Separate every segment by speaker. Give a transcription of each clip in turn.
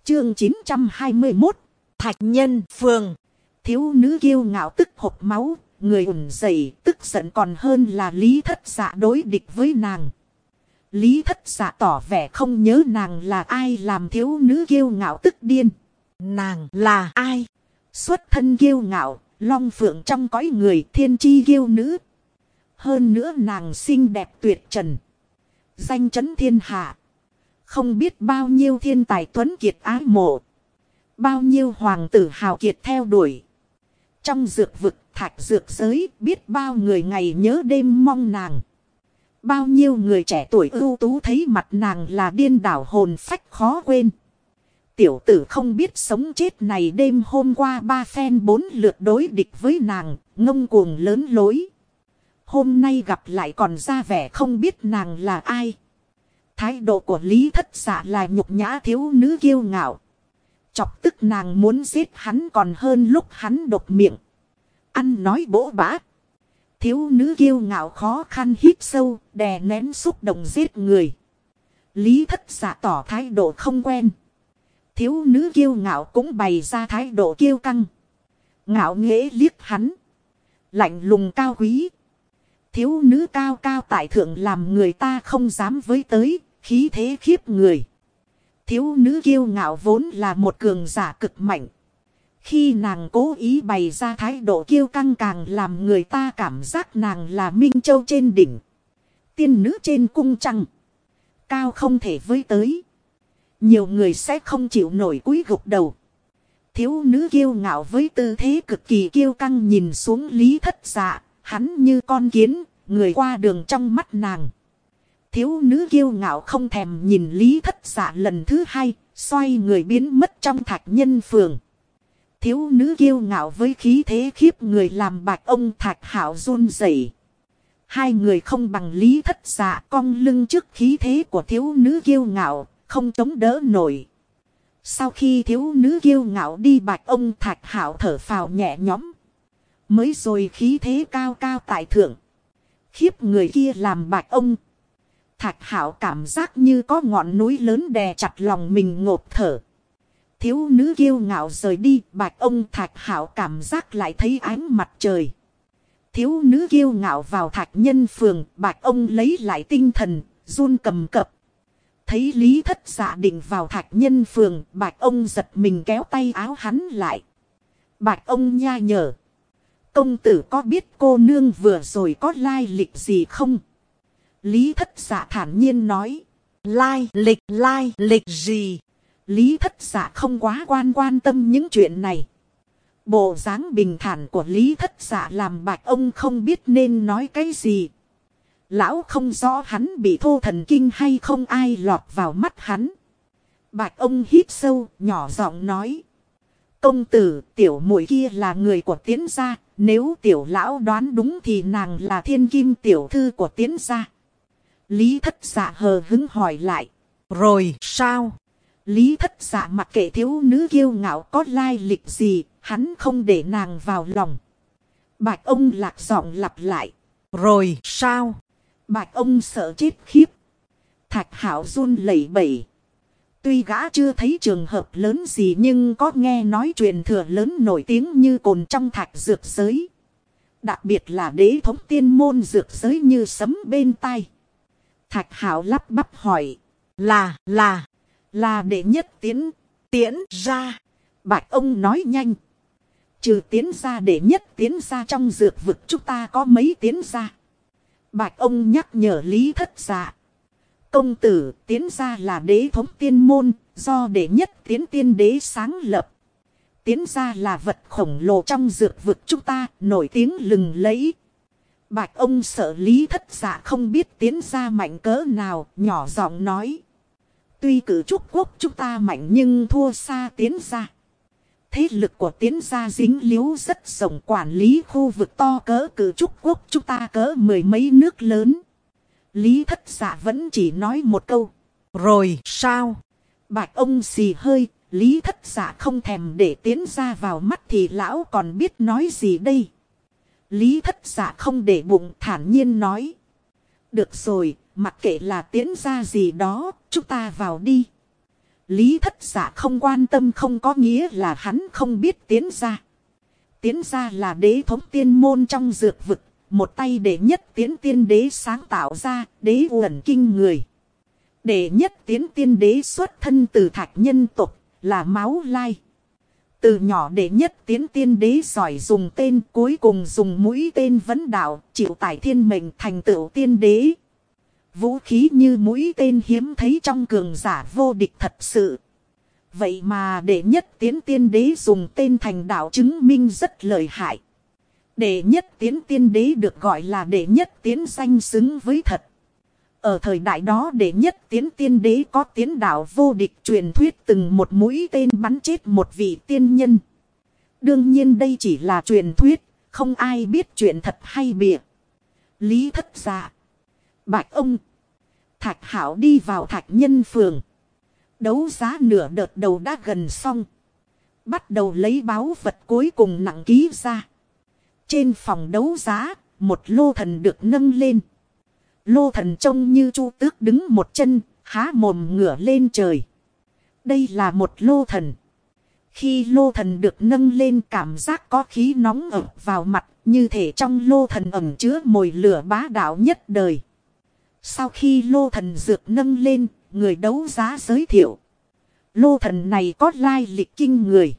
Speaker 1: Chương 921. Thạch Nhân Phường. Thiếu nữ kiêu ngạo tức hộc máu, người ủng dậy tức giận còn hơn là Lý Thất Dạ đối địch với nàng. Lý Thất Dạ tỏ vẻ không nhớ nàng là ai làm thiếu nữ kiêu ngạo tức điên. Nàng là ai? Xuất thân kiêu ngạo, long phượng trong cõi người, thiên chi kiêu nữ. Hơn nữa nàng xinh đẹp tuyệt trần, danh chấn thiên hạ. Không biết bao nhiêu thiên tài tuấn kiệt ái mộ, bao nhiêu hoàng tử hào kiệt theo đuổi. Trong dược vực thạch dược giới, biết bao người ngày nhớ đêm mong nàng. Bao nhiêu người trẻ tuổi ưu tú thấy mặt nàng là điên đảo hồn phách khó quên. Tiểu tử không biết sống chết này đêm hôm qua 3 phen 4 lượt đối địch với nàng, ngông cuồng lớn lối. Hôm nay gặp lại còn ra vẻ không biết nàng là ai. Thái độ của Lý Thất Dạ là nhục nhã thiếu nữ kiêu ngạo. Chọc tức nàng muốn giết hắn còn hơn lúc hắn độc miệng ăn nói bỗ bã. Thiếu nữ kiêu ngạo khó khăn hít sâu, đè nén xúc động giết người. Lý Thất Dạ tỏ thái độ không quen. Thiếu nữ kiêu ngạo cũng bày ra thái độ kiêu căng. Ngạo nghễ liếc hắn, lạnh lùng cao quý. Thiếu nữ cao cao tại thượng làm người ta không dám với tới, khí thế khiếp người. Thiếu nữ kiêu ngạo vốn là một cường giả cực mạnh. Khi nàng cố ý bày ra thái độ kiêu căng càng làm người ta cảm giác nàng là Minh Châu trên đỉnh, tiên nữ trên cung trăng, cao không thể với tới. Nhiều người sẽ không chịu nổi cúi gục đầu. Thiếu nữ kiêu ngạo với tư thế cực kỳ kiêu căng nhìn xuống Lý Thất Dạ, hắn như con kiến, người qua đường trong mắt nàng. Thiếu nữ kiêu ngạo không thèm nhìn Lý Thất Dạ lần thứ hai, xoay người biến mất trong Thạch Nhân Phường. Thiếu nữ kiêu ngạo với khí thế khiếp người làm bạch ông Thạch Hạo run rẩy. Hai người không bằng Lý Thất Dạ, cong lưng trước khí thế của thiếu nữ kiêu ngạo, không chống đỡ nổi. Sau khi thiếu nữ kiêu ngạo đi, bạch ông Thạch Hạo thở phào nhẹ nhõm. Mới rồi khí thế cao cao tại thượng, khiếp người kia làm bạch ông Thạch Hạo cảm giác như có ngọn núi lớn đè chặt lòng mình ngộp thở. Thiếu nữ kiêu ngạo rời đi, bạch ông Thạch Hạo cảm giác lại thấy ánh mặt trời. Thiếu nữ kiêu ngạo vào Thạch Nhân Phường, bạch ông lấy lại tinh thần, run cầm cập. Thấy Lý Thất Dạ định vào Thạch Nhân Phường, bạch ông giật mình kéo tay áo hắn lại. Bạch ông nha nhở: công tử có biết cô nương vừa rồi có lai lịch gì không? Lý Thất Dạ thản nhiên nói: lai lịch gì? Lý Thất Dạ không quá quan tâm những chuyện này. Bộ dáng bình thản của Lý Thất Dạ làm bạch ông không biết nên nói cái gì. Lão không rõ hắn bị thô thần kinh hay không ai lọt vào mắt hắn. Bạch ông hít sâu, nhỏ giọng nói: công tử, tiểu muội kia là người của Tiến gia. Nếu tiểu lão đoán đúng thì nàng là thiên kim tiểu thư của Tiến gia. Lý Thất Dạ hờ hứng hỏi lại: rồi sao? Lý Thất Dạ mặc kệ thiếu nữ kiêu ngạo có lai lịch gì, hắn không để nàng vào lòng. Bạch ông lạc giọng lặp lại: rồi sao? Bạch ông sợ chết khiếp. Thạch Hạo run lẩy bẩy. Tuy gã chưa thấy trường hợp lớn gì nhưng có nghe nói truyền thừa lớn nổi tiếng như cồn trong thạch dược giới. Đặc biệt là đế thống tiên môn dược giới như sấm bên tai. Thạch Hạo lắp bắp hỏi: là đệ nhất Tiến gia. Bạch ông nói nhanh: trừ Tiến gia đệ nhất Tiến gia trong dược vực chúng ta có mấy Tiến gia? Bạch ông nhắc nhở Lý Thất Dạ: công tử, Tiến gia là đế thống tiên môn, do đệ nhất Tiến tiên đế sáng lập. Tiến gia là vật khổng lồ trong dược vực chúng ta, nổi tiếng lừng lẫy. Bạch ông sợ Lý Thất Dạ không biết Tiến gia mạnh cỡ nào, nhỏ giọng nói: tuy cử trúc quốc chúng ta mạnh nhưng thua xa Tiến gia. Thế lực của Tiến gia dính líu rất rộng, quản lý khu vực to cỡ cử trúc quốc chúng ta cỡ mười mấy nước lớn. Lý Thất Dạ vẫn chỉ nói một câu: rồi sao? Bạch ông xì hơi. Lý Thất Dạ không thèm để Tiến gia vào mắt thì lão còn biết nói gì đây. Lý Thất Dạ không để bụng, thản nhiên nói: được rồi, mặc kệ là Tiến gia gì đó, chúng ta vào đi. Lý Thất Dạ không quan tâm không có nghĩa là hắn không biết tiến ra. Tiến ra là đế thống tiên môn trong dược vực. Một tay đệ nhất tiến tiên đế sáng tạo ra, đế uẩn kinh người. Đệ nhất tiến tiên đế xuất thân từ thạch nhân tộc, là máu lai. Từ nhỏ đệ nhất tiến tiên đế giỏi dùng tên, cuối cùng dùng mũi tên vấn đạo, chịu tải thiên mệnh thành tựu tiên đế. Vũ khí như mũi tên hiếm thấy trong cường giả vô địch thật sự. Vậy mà đệ nhất tiến tiên đế dùng tên thành đạo chứng minh rất lợi hại. Đệ nhất tiến tiên đế được gọi là đệ nhất tiến danh xứng với thật. Ở thời đại đó đệ nhất tiến tiên đế có tiến đạo vô địch truyền thuyết từng một mũi tên bắn chết một vị tiên nhân. Đương nhiên đây chỉ là truyền thuyết, không ai biết chuyện thật hay bịa. Lý Thất Dạ, Bạch Ông, Thạch Hảo đi vào Thạch Nhân Phường. Đấu giá nửa đợt đầu đã gần xong. Bắt đầu lấy báu vật cuối cùng nặng ký ra. Trên phòng đấu giá, một lô thần được nâng lên. Lô thần trông như Chu Tước đứng một chân, há mồm ngửa lên trời. Đây là một lô thần. Khi lô thần được nâng lên cảm giác có khí nóng ập vào mặt, như thể trong lô thần ẩn chứa mồi lửa bá đạo nhất đời. Sau khi lô thần dược nâng lên, người đấu giá giới thiệu. Lô thần này có lai lịch kinh người.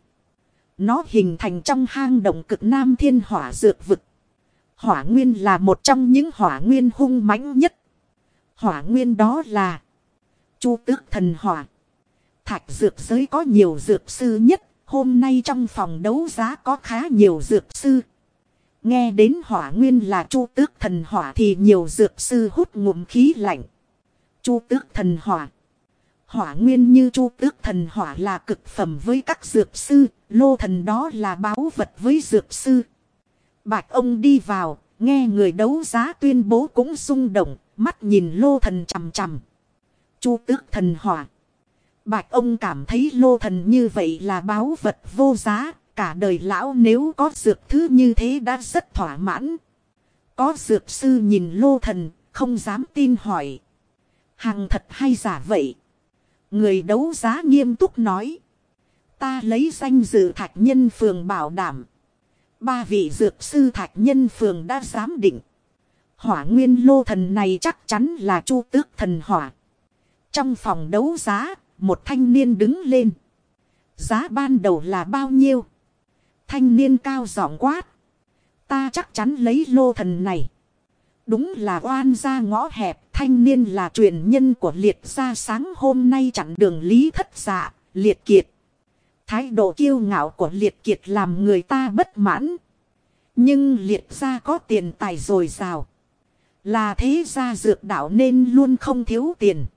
Speaker 1: Nó hình thành trong hang động cực nam thiên hỏa dược vực. Hỏa nguyên là một trong những hỏa nguyên hung mãnh nhất. Hỏa nguyên đó là Chu Tước thần hỏa. Thạch dược giới có nhiều dược sư nhất. Hôm nay trong phòng đấu giá có khá nhiều dược sư. Nghe đến hỏa nguyên là Chu Tước thần hỏa thì nhiều dược sư hút ngụm khí lạnh. Chu Tước thần hỏa. Hỏa nguyên như Chu Tước thần hỏa là cực phẩm với các dược sư. Lô thần đó là báu vật với dược sư. Bạch Ông đi vào, nghe người đấu giá tuyên bố cũng rung động, mắt nhìn lô thần chằm chằm. Chu Tước thần hỏa. Bạch Ông cảm thấy lô thần như vậy là báu vật vô giá, cả đời lão nếu có dược thứ như thế đã rất thỏa mãn. Có dược sư nhìn lô thần, không dám tin hỏi. Hàng thật hay giả vậy? Người đấu giá nghiêm túc nói. Ta lấy danh dự Thạch Nhân Phường bảo đảm. 3 vị dược sư Thạch Nhân Phường đã giám định. Hỏa nguyên lô thần này chắc chắn là Chu Tước thần hỏa. Trong phòng đấu giá, một thanh niên đứng lên. Giá ban đầu là bao nhiêu? Thanh niên cao giọng quát. Ta chắc chắn lấy lô thần này. Đúng là oan gia ngõ hẹp. Thanh niên là truyền nhân của Liệt gia sáng hôm nay chặn đường Lý Thất Dạ, Liệt Kiệt. Thái độ kiêu ngạo của Liệt Kiệt làm người ta bất mãn. Nhưng Liệt gia có tiền tài dồi dào. Là thế gia dược đạo nên luôn không thiếu tiền.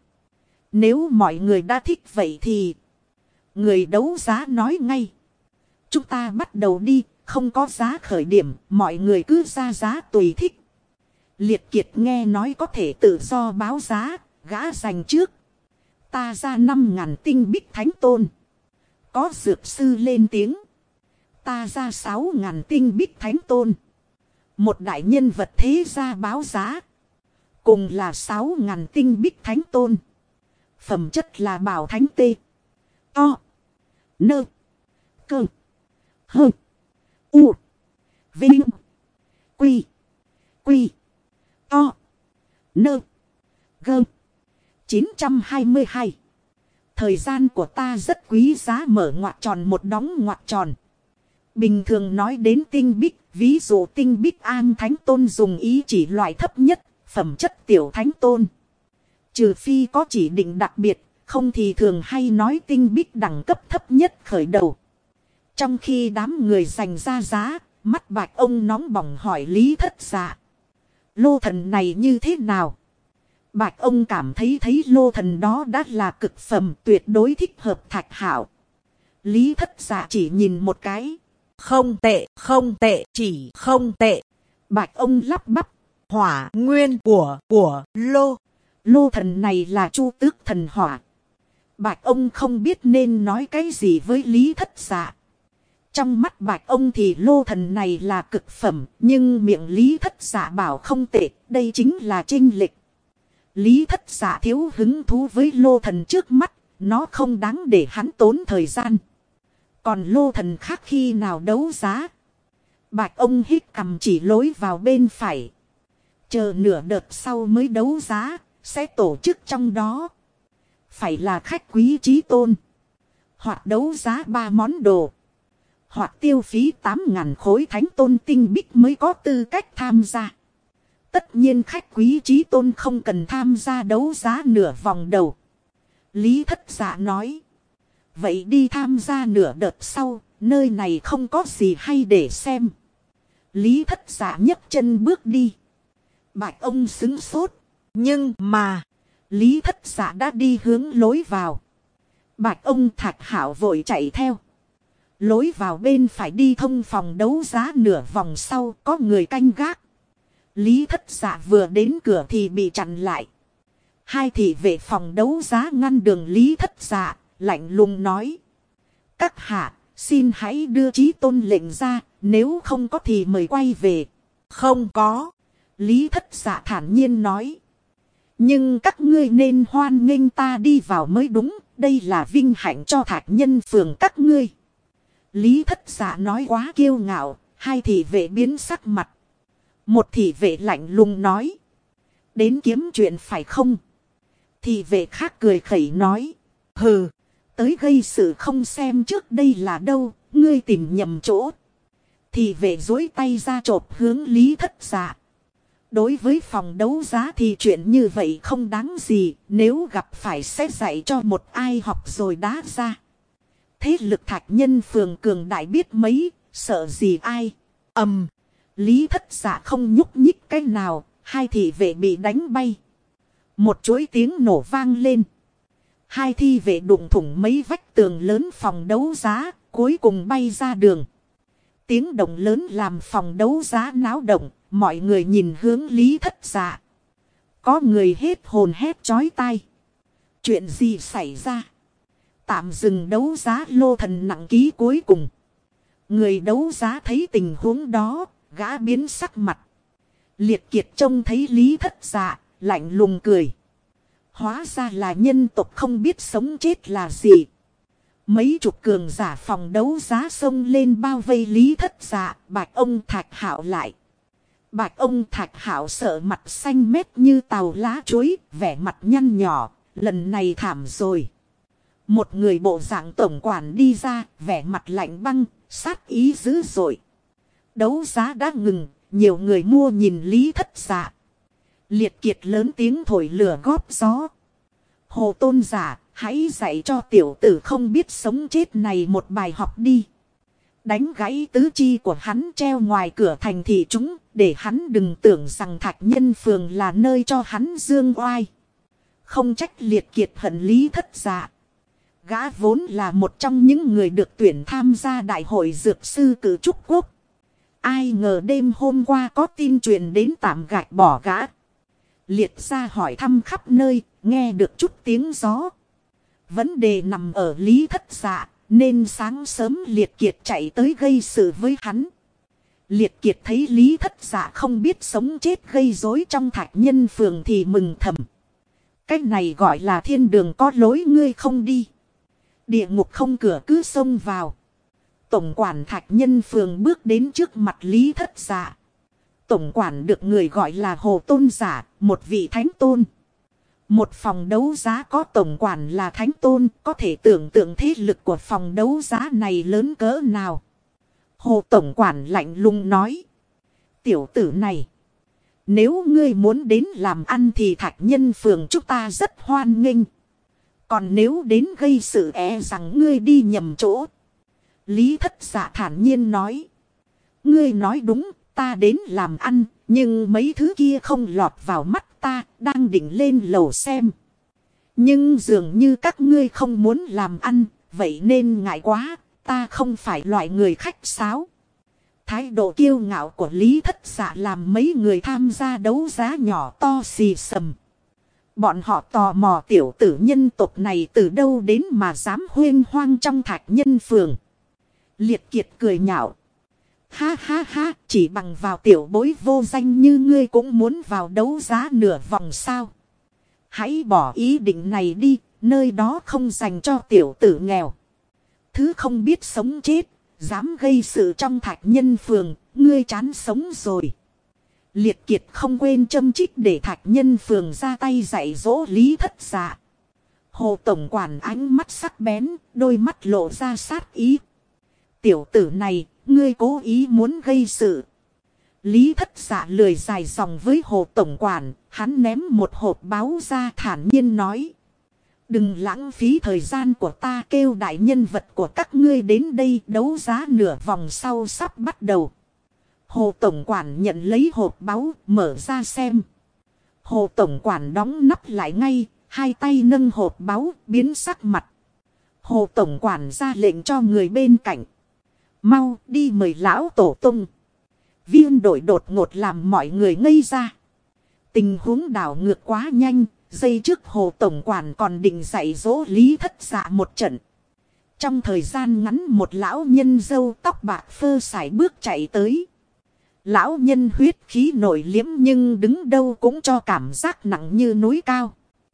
Speaker 1: Nếu mọi người đã thích vậy thì người đấu giá nói ngay. Chúng ta bắt đầu đi, không có giá khởi điểm, mọi người cứ ra giá tùy thích. Liệt Kiệt nghe nói có thể tự do báo giá, gã giành trước. Ta ra 5.000 tinh bích thánh tôn. Có dược sư lên tiếng. Ta ra 6.000 tinh bích thánh tôn. Một đại nhân vật thế gia báo giá. Cùng là 6.000 tinh bích thánh tôn. Phẩm chất là bảo thánh tê. To. Nơ. Cơ. Hơ. U. Vinh. Quy. Quy. To. Nơ. Gơ. 922. Thời gian của ta rất quý giá mở ngoặc tròn một đóng ngoặc tròn. Bình thường nói đến tinh bích, ví dụ tinh bích an thánh tôn dùng ý chỉ loại thấp nhất, phẩm chất tiểu thánh tôn. Trừ phi có chỉ định đặc biệt, không thì thường hay nói tinh bích đẳng cấp thấp nhất khởi đầu. Trong khi đám người dành ra giá, mắt Bạch Ông nóng bỏng hỏi Lý Thất Dạ. Lô thần này như thế nào? Bạch Ông cảm thấy lô thần đó đã là cực phẩm tuyệt đối thích hợp Thạch Hảo. Lý Thất Dạ chỉ nhìn một cái. Không tệ, không tệ, chỉ không tệ. Bạch Ông lắp bắp. Hỏa nguyên của lô thần này là Chu Tước thần hỏa. Bạch Ông không biết nên nói cái gì với Lý Thất Dạ. Trong mắt Bạch Ông thì lô thần này là cực phẩm, nhưng miệng Lý Thất Dạ bảo không tệ, đây chính là chênh lệch. Lý Thất Dạ thiếu hứng thú với lô thần trước mắt, nó không đáng để hắn tốn thời gian. Còn lô thần khác khi nào đấu giá? Bạch ông hít cằm chỉ lối vào bên phải. Chờ nửa đợt sau mới đấu giá, sẽ tổ chức trong đó. Phải là khách quý chí tôn. Hoặc đấu giá 3 món đồ. Hoặc tiêu phí 8.000 khối thánh tôn tinh bích mới có tư cách tham gia. Tất nhiên khách quý chí tôn không cần tham gia đấu giá nửa vòng đầu. Lý Thất Dạ nói. Vậy đi tham gia nửa đợt sau, nơi này không có gì hay để xem. Lý Thất Dạ nhấc chân bước đi. Bạch ông sững sốt. Nhưng mà, Lý Thất Dạ đã đi hướng lối vào. Bạch ông Thạch Hạo vội chạy theo. Lối vào bên phải đi thông phòng đấu giá nửa vòng sau có người canh gác. Lý Thất Dạ vừa đến cửa thì bị chặn lại. Hai thị vệ phòng đấu giá ngăn đường Lý Thất Dạ, lạnh lùng nói. Các hạ, xin hãy đưa chí tôn lệnh ra, nếu không có thì mời quay về. Không có. Lý Thất Dạ thản nhiên nói. Nhưng các ngươi nên hoan nghênh ta đi vào mới đúng, đây là vinh hạnh cho Thạch Nhân phường các ngươi. Lý Thất Dạ nói quá kiêu ngạo, hai thị vệ biến sắc mặt. Một thị vệ lạnh lùng nói. Đến kiếm chuyện phải không? Thị vệ khác cười khẩy nói. Hừ, tới gây sự không xem trước đây là đâu, ngươi tìm nhầm chỗ. Thị vệ duỗi tay ra chộp hướng Lý Thất Dạ. Đối với phòng đấu giá thì chuyện như vậy không đáng gì, nếu gặp phải sẽ dạy cho một ai học rồi đá ra. Thế lực Thạch Nhân phường cường đại biết mấy, sợ gì ai. Lý Thất Dạ không nhúc nhích cái nào, hai thị vệ bị đánh bay. Một chuỗi tiếng nổ vang lên. Hai thị vệ đụng thủng mấy vách tường lớn phòng đấu giá, cuối cùng bay ra đường. Tiếng động lớn làm phòng đấu giá náo động, mọi người nhìn hướng Lý Thất Dạ. Có người hết hồn hét chói tai. Chuyện gì xảy ra? Tạm dừng đấu giá lô thần nặng ký cuối cùng. Người đấu giá thấy tình huống đó, gã biến sắc mặt. Liệt Kiệt trông thấy Lý Thất Dạ, lạnh lùng cười. Hóa ra là nhân tộc không biết sống chết là gì. Mấy chục cường giả phòng đấu giá xông lên bao vây Lý Thất Dạ, Bạch ông Thạch Hạo lại. Bạch ông Thạch Hạo sợ mặt xanh mét như tàu lá chuối, vẻ mặt nhăn nhỏ, lần này thảm rồi. Một người bộ dạng tổng quản đi ra, vẻ mặt lạnh băng, sát ý dữ dội. Đấu giá đã ngừng, nhiều người mua nhìn Lý Thất Dạ. Liệt Kiệt lớn tiếng thổi lửa góp gió. Hồ Tôn giả, hãy dạy cho tiểu tử không biết sống chết này một bài học đi. Đánh gãy tứ chi của hắn treo ngoài cửa thành thị chúng, để hắn đừng tưởng rằng Thạch Nhân phường là nơi cho hắn dương oai. Không trách Liệt Kiệt hận Lý Thất Dạ. Gã vốn là một trong những người được tuyển tham gia đại hội dược sư cử trúc quốc. Ai ngờ đêm hôm qua có tin truyền đến tạm gạch bỏ gã. Liệt ra hỏi thăm khắp nơi, nghe được chút tiếng gió. Vấn đề nằm ở Lý Thất Dạ, nên sáng sớm Liệt Kiệt chạy tới gây sự với hắn. Liệt Kiệt thấy Lý Thất Dạ không biết sống chết gây rối trong Thạch Nhân phường thì mừng thầm. Cách này gọi là thiên đường có lối ngươi không đi. Địa ngục không cửa cứ xông vào. Tổng quản Thạch Nhân phường bước đến trước mặt Lý Thất Dạ. Tổng quản được người gọi là Hồ Tôn giả, một vị thánh tôn. Một phòng đấu giá có tổng quản là thánh tôn, có thể tưởng tượng thế lực của phòng đấu giá này lớn cỡ nào. Hồ tổng quản lạnh lùng nói. Tiểu tử này, nếu ngươi muốn đến làm ăn thì Thạch Nhân phường chúng ta rất hoan nghênh. Còn nếu đến gây sự rằng ngươi đi nhầm chỗ. Lý Thất Dạ thản nhiên nói. Ngươi nói đúng, ta đến làm ăn, nhưng mấy thứ kia không lọt vào mắt ta, đang định lên lầu xem. Nhưng dường như các ngươi không muốn làm ăn, vậy nên ngại quá, ta không phải loại người khách sáo. Thái độ kiêu ngạo của Lý Thất Dạ làm mấy người tham gia đấu giá nhỏ to xì xầm. Bọn họ tò mò tiểu tử nhân tộc này từ đâu đến mà dám huyên hoang trong Thạch Nhân phường. Liệt Kiệt cười nhạo. Ha ha ha, chỉ bằng vào tiểu bối vô danh như ngươi cũng muốn vào đấu giá nửa vòng sao. Hãy bỏ ý định này đi, nơi đó không dành cho tiểu tử nghèo. Thứ không biết sống chết, dám gây sự trong Thạch Nhân Phường, ngươi chán sống rồi. Liệt Kiệt không quên châm chích để Thạch Nhân Phường ra tay dạy dỗ Lý Thất Dạ. Hồ tổng quản ánh mắt sắc bén, đôi mắt lộ ra sát ý. Tiểu tử này, ngươi cố ý muốn gây sự. Lý Thất Dạ lười dài dòng với Hồ tổng quản, hắn ném một hộp báo ra thản nhiên nói. Đừng lãng phí thời gian của ta, kêu đại nhân vật của các ngươi đến đây, đấu giá nửa vòng sau sắp bắt đầu. Hồ tổng quản nhận lấy hộp báu, mở ra xem. Hồ tổng quản đóng nắp lại ngay, hai tay nâng hộp báu, biến sắc mặt. Hồ tổng quản ra lệnh cho người bên cạnh. Mau đi mời lão tổ tông. Viên đội đột ngột làm mọi người ngây ra. Tình huống đảo ngược quá nhanh. Giây trước Hồ tổng quản còn định dạy dỗ Lý Thất Dạ một trận. Trong thời gian ngắn một lão nhân râu tóc bạc phơ sải bước chạy tới. Lão nhân huyết khí nổi liếm nhưng đứng đâu cũng cho cảm giác nặng như núi cao.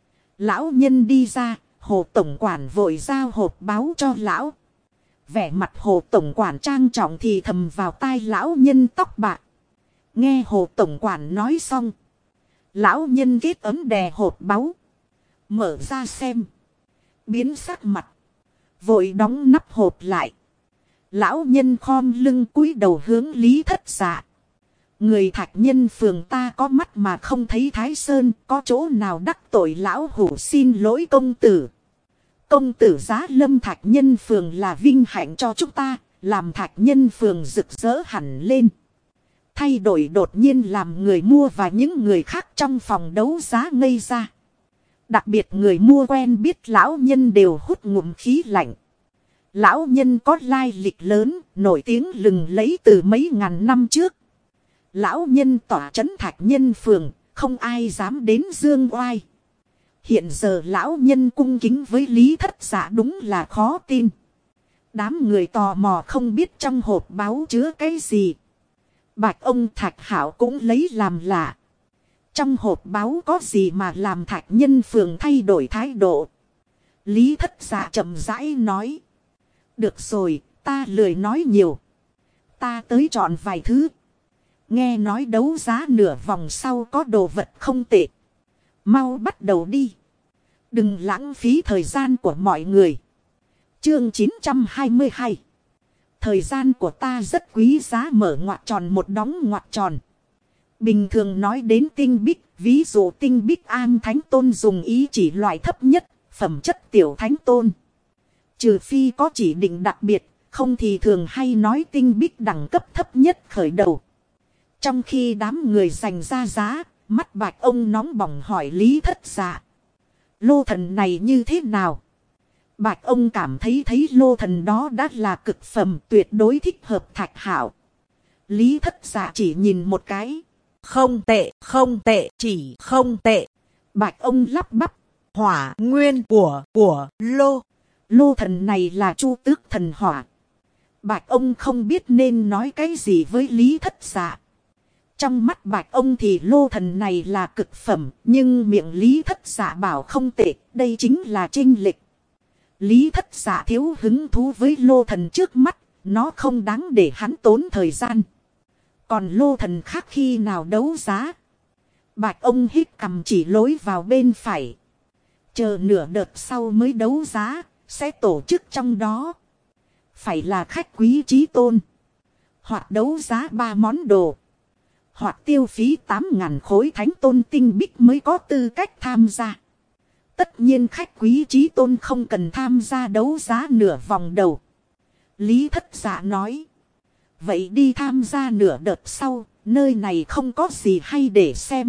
Speaker 1: Lão nhân đi ra, Hồ tổng quản vội giao hộp báo cho lão. Vẻ mặt Hồ tổng quản trang trọng thì thầm vào tai lão nhân tóc bạc. Nghe Hồ tổng quản nói xong. Lão nhân kết ấm đè hộp báu. Mở ra xem. Biến sắc mặt. Vội đóng nắp hộp lại. Lão nhân khom lưng cúi đầu hướng Lý Thất Dạ. Người Thạch Nhân Phường ta có mắt mà không thấy Thái Sơn. Có chỗ nào đắc tội lão hủ, xin lỗi công tử. Công tử giá lâm Thạch Nhân Phường là vinh hạnh cho chúng ta. Làm Thạch Nhân Phường rực rỡ hẳn lên. Thay đổi đột nhiên làm người mua và những người khác trong phòng đấu giá ngây ra. Đặc biệt người mua quen biết lão nhân đều hút ngụm khí lạnh. Lão nhân có lai lịch lớn, nổi tiếng lừng lẫy từ mấy ngàn năm trước. Lão nhân tỏa trấn Thạch Nhân Phường, không ai dám đến dương oai. Hiện giờ lão nhân cung kính với Lý Thất Dạ đúng là khó tin. Đám người tò mò không biết trong hộp báu chứa cái gì. Bạch ông Thạch Hảo cũng lấy làm lạ. Trong hộp báu có gì mà làm Thạch Nhân Phường thay đổi thái độ. Lý Thất Dạ chậm rãi nói. Được rồi, ta lười nói nhiều. Ta tới chọn vài thứ. Nghe nói đấu giá nửa vòng sau có đồ vật không tệ. Mau bắt đầu đi. Đừng lãng phí thời gian của mọi người. Chương 922. Thời gian của ta rất quý giá, mở ngoặc tròn một đóng ngoặc tròn. Bình thường nói đến tinh bích, ví dụ tinh bích An Thánh Tôn dùng ý chỉ loại thấp nhất, phẩm chất tiểu Thánh Tôn. Trừ phi có chỉ định đặc biệt, không thì thường hay nói tinh bích đẳng cấp thấp nhất khởi đầu. Trong khi đám người dành ra giá, mắt Bạch ông nóng bỏng hỏi Lý Thất Dạ. Lô thần này như thế nào? Bạch ông cảm thấy lô thần đó đã là cực phẩm, tuyệt đối thích hợp Thạch Hảo. Lý Thất Dạ chỉ nhìn một cái. Không tệ, không tệ, chỉ không tệ. Bạch ông lắp bắp. Hỏa nguyên của lô thần này là Chu Tước thần hỏa. Bạch ông không biết nên nói cái gì với Lý Thất Dạ. Trong mắt Bạch ông thì lô thần này là cực phẩm, nhưng miệng Lý Thất Dạ bảo không tệ, đây chính là chênh lệch. Lý Thất Dạ thiếu hứng thú với lô thần trước mắt, nó không đáng để hắn tốn thời gian. Còn lô thần khác khi nào đấu giá? Bạch ông hít cằm chỉ lối vào bên phải. Chờ nửa đợt sau mới đấu giá, sẽ tổ chức trong đó. Phải là khách quý chí tôn. Hoặc đấu giá 3 món đồ. Hoặc tiêu phí 8.000 khối Thánh Tôn tinh bích mới có tư cách tham gia. Tất nhiên khách quý chí tôn không cần tham gia đấu giá nửa vòng đầu. Lý Thất Dạ nói. Vậy đi tham gia nửa đợt sau, nơi này không có gì hay để xem.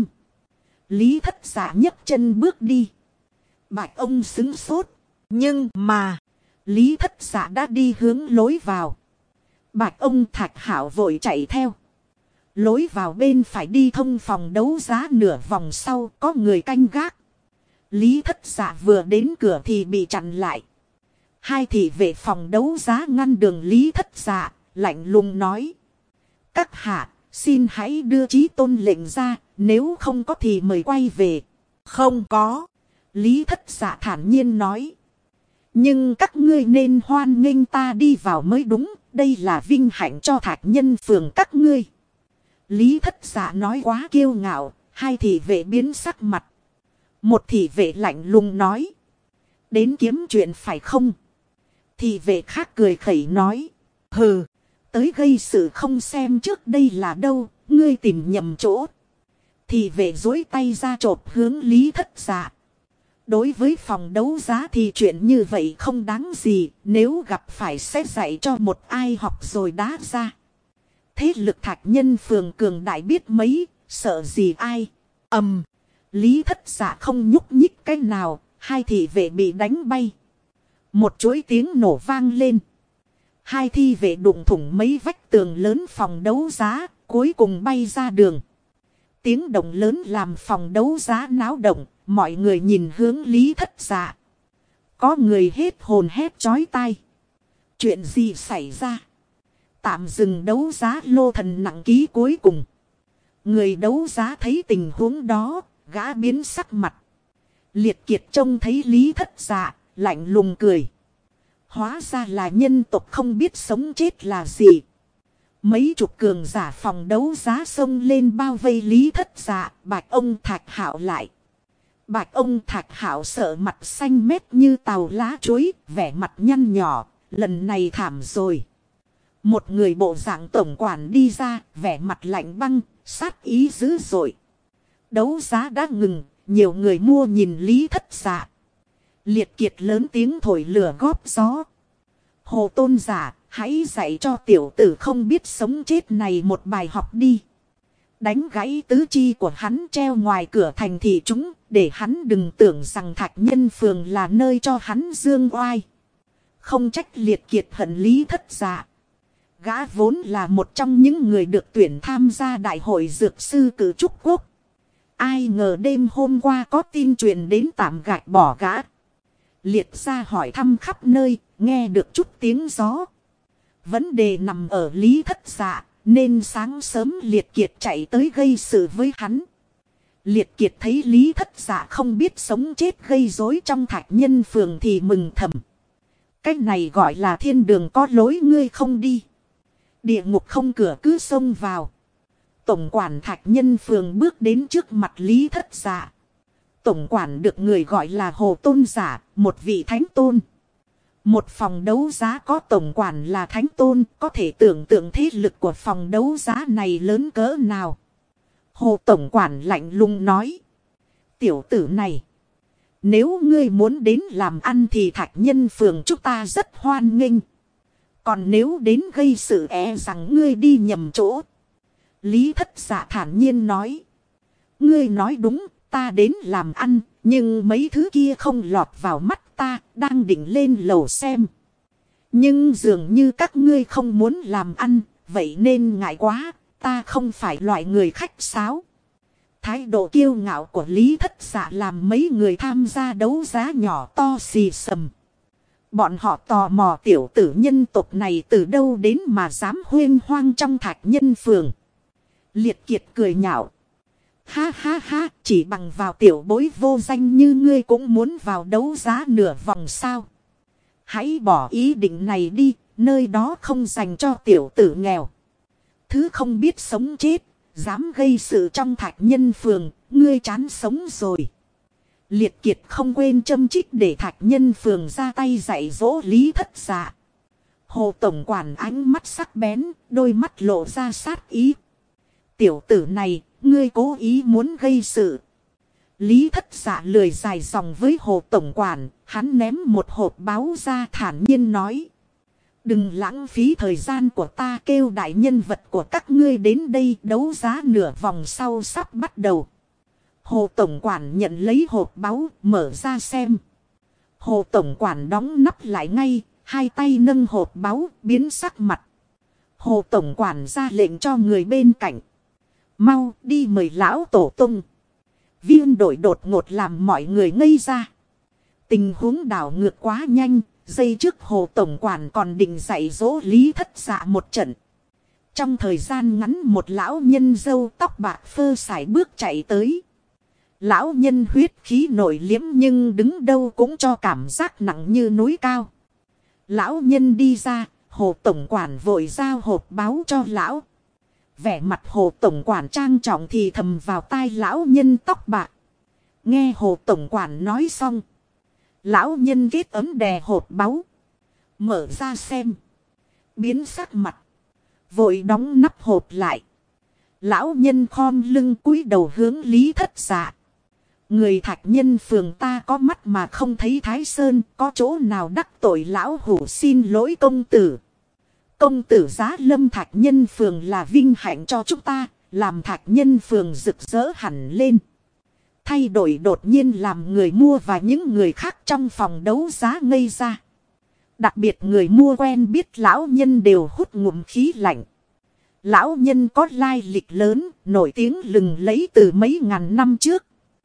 Speaker 1: Lý Thất Dạ nhấc chân bước đi. Bạch ông sững sốt. Nhưng mà, Lý Thất Dạ đã đi hướng lối vào. Bạch ông Thạch Hảo vội chạy theo. Lối vào bên phải đi thông phòng đấu giá nửa vòng sau có người canh gác. Lý Thất Dạ vừa đến cửa thì bị chặn lại. Hai thị vệ phòng đấu giá ngăn đường Lý Thất Dạ, lạnh lùng nói. Các hạ, xin hãy đưa chí tôn lệnh ra, nếu không có thì mời quay về. Không có. Lý Thất Dạ thản nhiên nói. Nhưng các ngươi nên hoan nghênh ta đi vào mới đúng. Đây là vinh hạnh cho Thạch Nhân Phường các ngươi. Lý Thất Dạ nói quá kiêu ngạo. Hai thị vệ biến sắc mặt. Một thị vệ lạnh lùng nói. Đến kiếm chuyện phải không? Thị vệ khác cười khẩy nói. Hừ, tới gây sự không xem trước đây là đâu. Ngươi tìm nhầm chỗ. Thị vệ duỗi tay ra chộp hướng Lý Thất Dạ. Đối với phòng đấu giá thì chuyện như vậy không đáng gì. Nếu gặp phải sẽ dạy cho một ai học rồi đá ra. Thế lực Thạch Nhân Phường cường đại biết mấy. Sợ gì ai. Lý Thất Dạ không nhúc nhích cái nào. Hai thị vệ bị đánh bay. Một chuỗi tiếng nổ vang lên. Hai thị vệ đụng thủng mấy vách tường lớn phòng đấu giá. Cuối cùng bay ra đường. Tiếng động lớn làm phòng đấu giá náo động. Mọi người nhìn hướng Lý Thất Dạ. Có người hết hồn hét chói tai. Chuyện gì xảy ra? Tạm dừng đấu giá lô thần nặng ký cuối cùng. Người đấu giá thấy tình huống đó. Gã biến sắc mặt. Liệt Kiệt trông thấy Lý Thất Dạ. Lạnh lùng cười. Hóa ra là nhân tộc không biết sống chết là gì. Mấy chục cường giả phòng đấu giá xông lên bao vây Lý Thất Dạ. Bạch ông Thạch Hạo lại. Bạch ông Thạch Hạo sợ mặt xanh mét như tàu lá chuối. Vẻ mặt nhăn nhỏ. Lần này thảm rồi. Một người bộ dạng tổng quản đi ra. Vẻ mặt lạnh băng. Sát ý dữ dội. Đấu giá đã ngừng. Nhiều người mua nhìn Lý Thất Dạ. Liệt Kiệt lớn tiếng thổi lửa góp gió. Hồ Tôn giả, hãy dạy cho tiểu tử không biết sống chết này một bài học đi. Đánh gãy tứ chi của hắn treo ngoài cửa thành thị chúng. Để hắn đừng tưởng rằng Thạch Nhân Phường là nơi cho hắn dương oai. Không trách Liệt Kiệt hận Lý Thất Dạ. Gã vốn là một trong những người được tuyển tham gia đại hội dược sư cử trúc quốc. Ai ngờ đêm hôm qua có tin truyền đến tạm gạch bỏ gã. Liệt ra hỏi thăm khắp nơi, nghe được chút tiếng gió. Vấn đề nằm ở Lý Thất Dạ, nên sáng sớm Liệt Kiệt chạy tới gây sự với hắn. Liệt Kiệt thấy Lý Thất Dạ không biết sống chết gây rối trong Thạch Nhân Phường thì mừng thầm. Cách này gọi là thiên đường có lối ngươi không đi. Địa ngục không cửa cứ xông vào. Tổng quản Thạch Nhân Phường bước đến trước mặt Lý Thất Dạ. Tổng quản được người gọi là Hồ Tôn giả, một vị thánh tôn. Một phòng đấu giá có tổng quản là thánh tôn, có thể tưởng tượng thế lực của phòng đấu giá này lớn cỡ nào. Hồ tổng quản lạnh lùng nói. Tiểu tử này, nếu ngươi muốn đến làm ăn thì Thạch Nhân Phường chúng ta rất hoan nghênh. Còn nếu đến gây sự rằng ngươi đi nhầm chỗ. Lý Thất Dạ thản nhiên nói. Ngươi nói đúng, ta đến làm ăn, nhưng mấy thứ kia không lọt vào mắt ta, đang định lên lầu xem. Nhưng dường như các ngươi không muốn làm ăn, vậy nên ngại quá, ta không phải loại người khách sáo. Thái độ kiêu ngạo của Lý Thất Dạ làm mấy người tham gia đấu giá nhỏ to xì xầm. Bọn họ tò mò tiểu tử nhân tộc này từ đâu đến mà dám huyên hoang trong Thạch Nhân Phường. Liệt Kiệt cười nhạo. Ha ha ha, chỉ bằng vào tiểu bối vô danh như ngươi cũng muốn vào đấu giá nửa vòng sao. Hãy bỏ ý định này đi, nơi đó không dành cho tiểu tử nghèo. Thứ không biết sống chết, dám gây sự trong Thạch Nhân Phường, ngươi chán sống rồi. Liệt Kiệt không quên châm chích để Thạch Nhân Phường ra tay dạy dỗ Lý Thất Dạ. Hồ tổng quản ánh mắt sắc bén, đôi mắt lộ ra sát ý. Tiểu tử này, ngươi cố ý muốn gây sự. Lý Thất Dạ lười dài dòng với Hồ tổng quản, hắn ném một hộp báo ra thản nhiên nói. Đừng lãng phí thời gian của ta, kêu đại nhân vật của các ngươi đến đây, đấu giá nửa vòng sau sắp bắt đầu. Hồ tổng quản nhận lấy hộp báu, mở ra xem. Hồ tổng quản đóng nắp lại ngay, hai tay nâng hộp báu, biến sắc mặt. Hồ tổng quản ra lệnh cho người bên cạnh. Mau đi mời lão tổ tông. Viên đổi đột ngột làm mọi người ngây ra. Tình huống đảo ngược quá nhanh. Giây trước Hồ tổng quản còn định dạy dỗ Lý Thất Dạ một trận. Trong thời gian ngắn một lão nhân râu tóc bạc phơ sải bước chạy tới. Lão nhân huyết khí nổi liếm nhưng đứng đâu cũng cho cảm giác nặng như núi cao. Lão nhân đi ra, Hồ tổng quản vội giao hộp báo cho lão. Vẻ mặt Hồ tổng quản trang trọng thì thầm vào tai lão nhân tóc bạc. Nghe Hồ tổng quản nói xong, lão nhân kết ấm đè hộp báu, mở ra xem, biến sắc mặt, vội đóng nắp hộp lại. Lão nhân khom lưng cúi đầu hướng Lý Thất Dạ. Người Thạch Nhân phường ta có mắt mà không thấy Thái Sơn, có chỗ nào đắc tội lão hủ, xin lỗi công tử. Công tử giá lâm Thạch Nhân phường là vinh hạnh cho chúng ta, làm Thạch Nhân phường rực rỡ hẳn lên. Thay đổi đột nhiên làm người mua và những người khác trong phòng đấu giá ngây ra. Đặc biệt người mua quen biết lão nhân đều hút ngụm khí lạnh. Lão nhân có lai lịch lớn, nổi tiếng lừng lẫy từ mấy ngàn năm trước.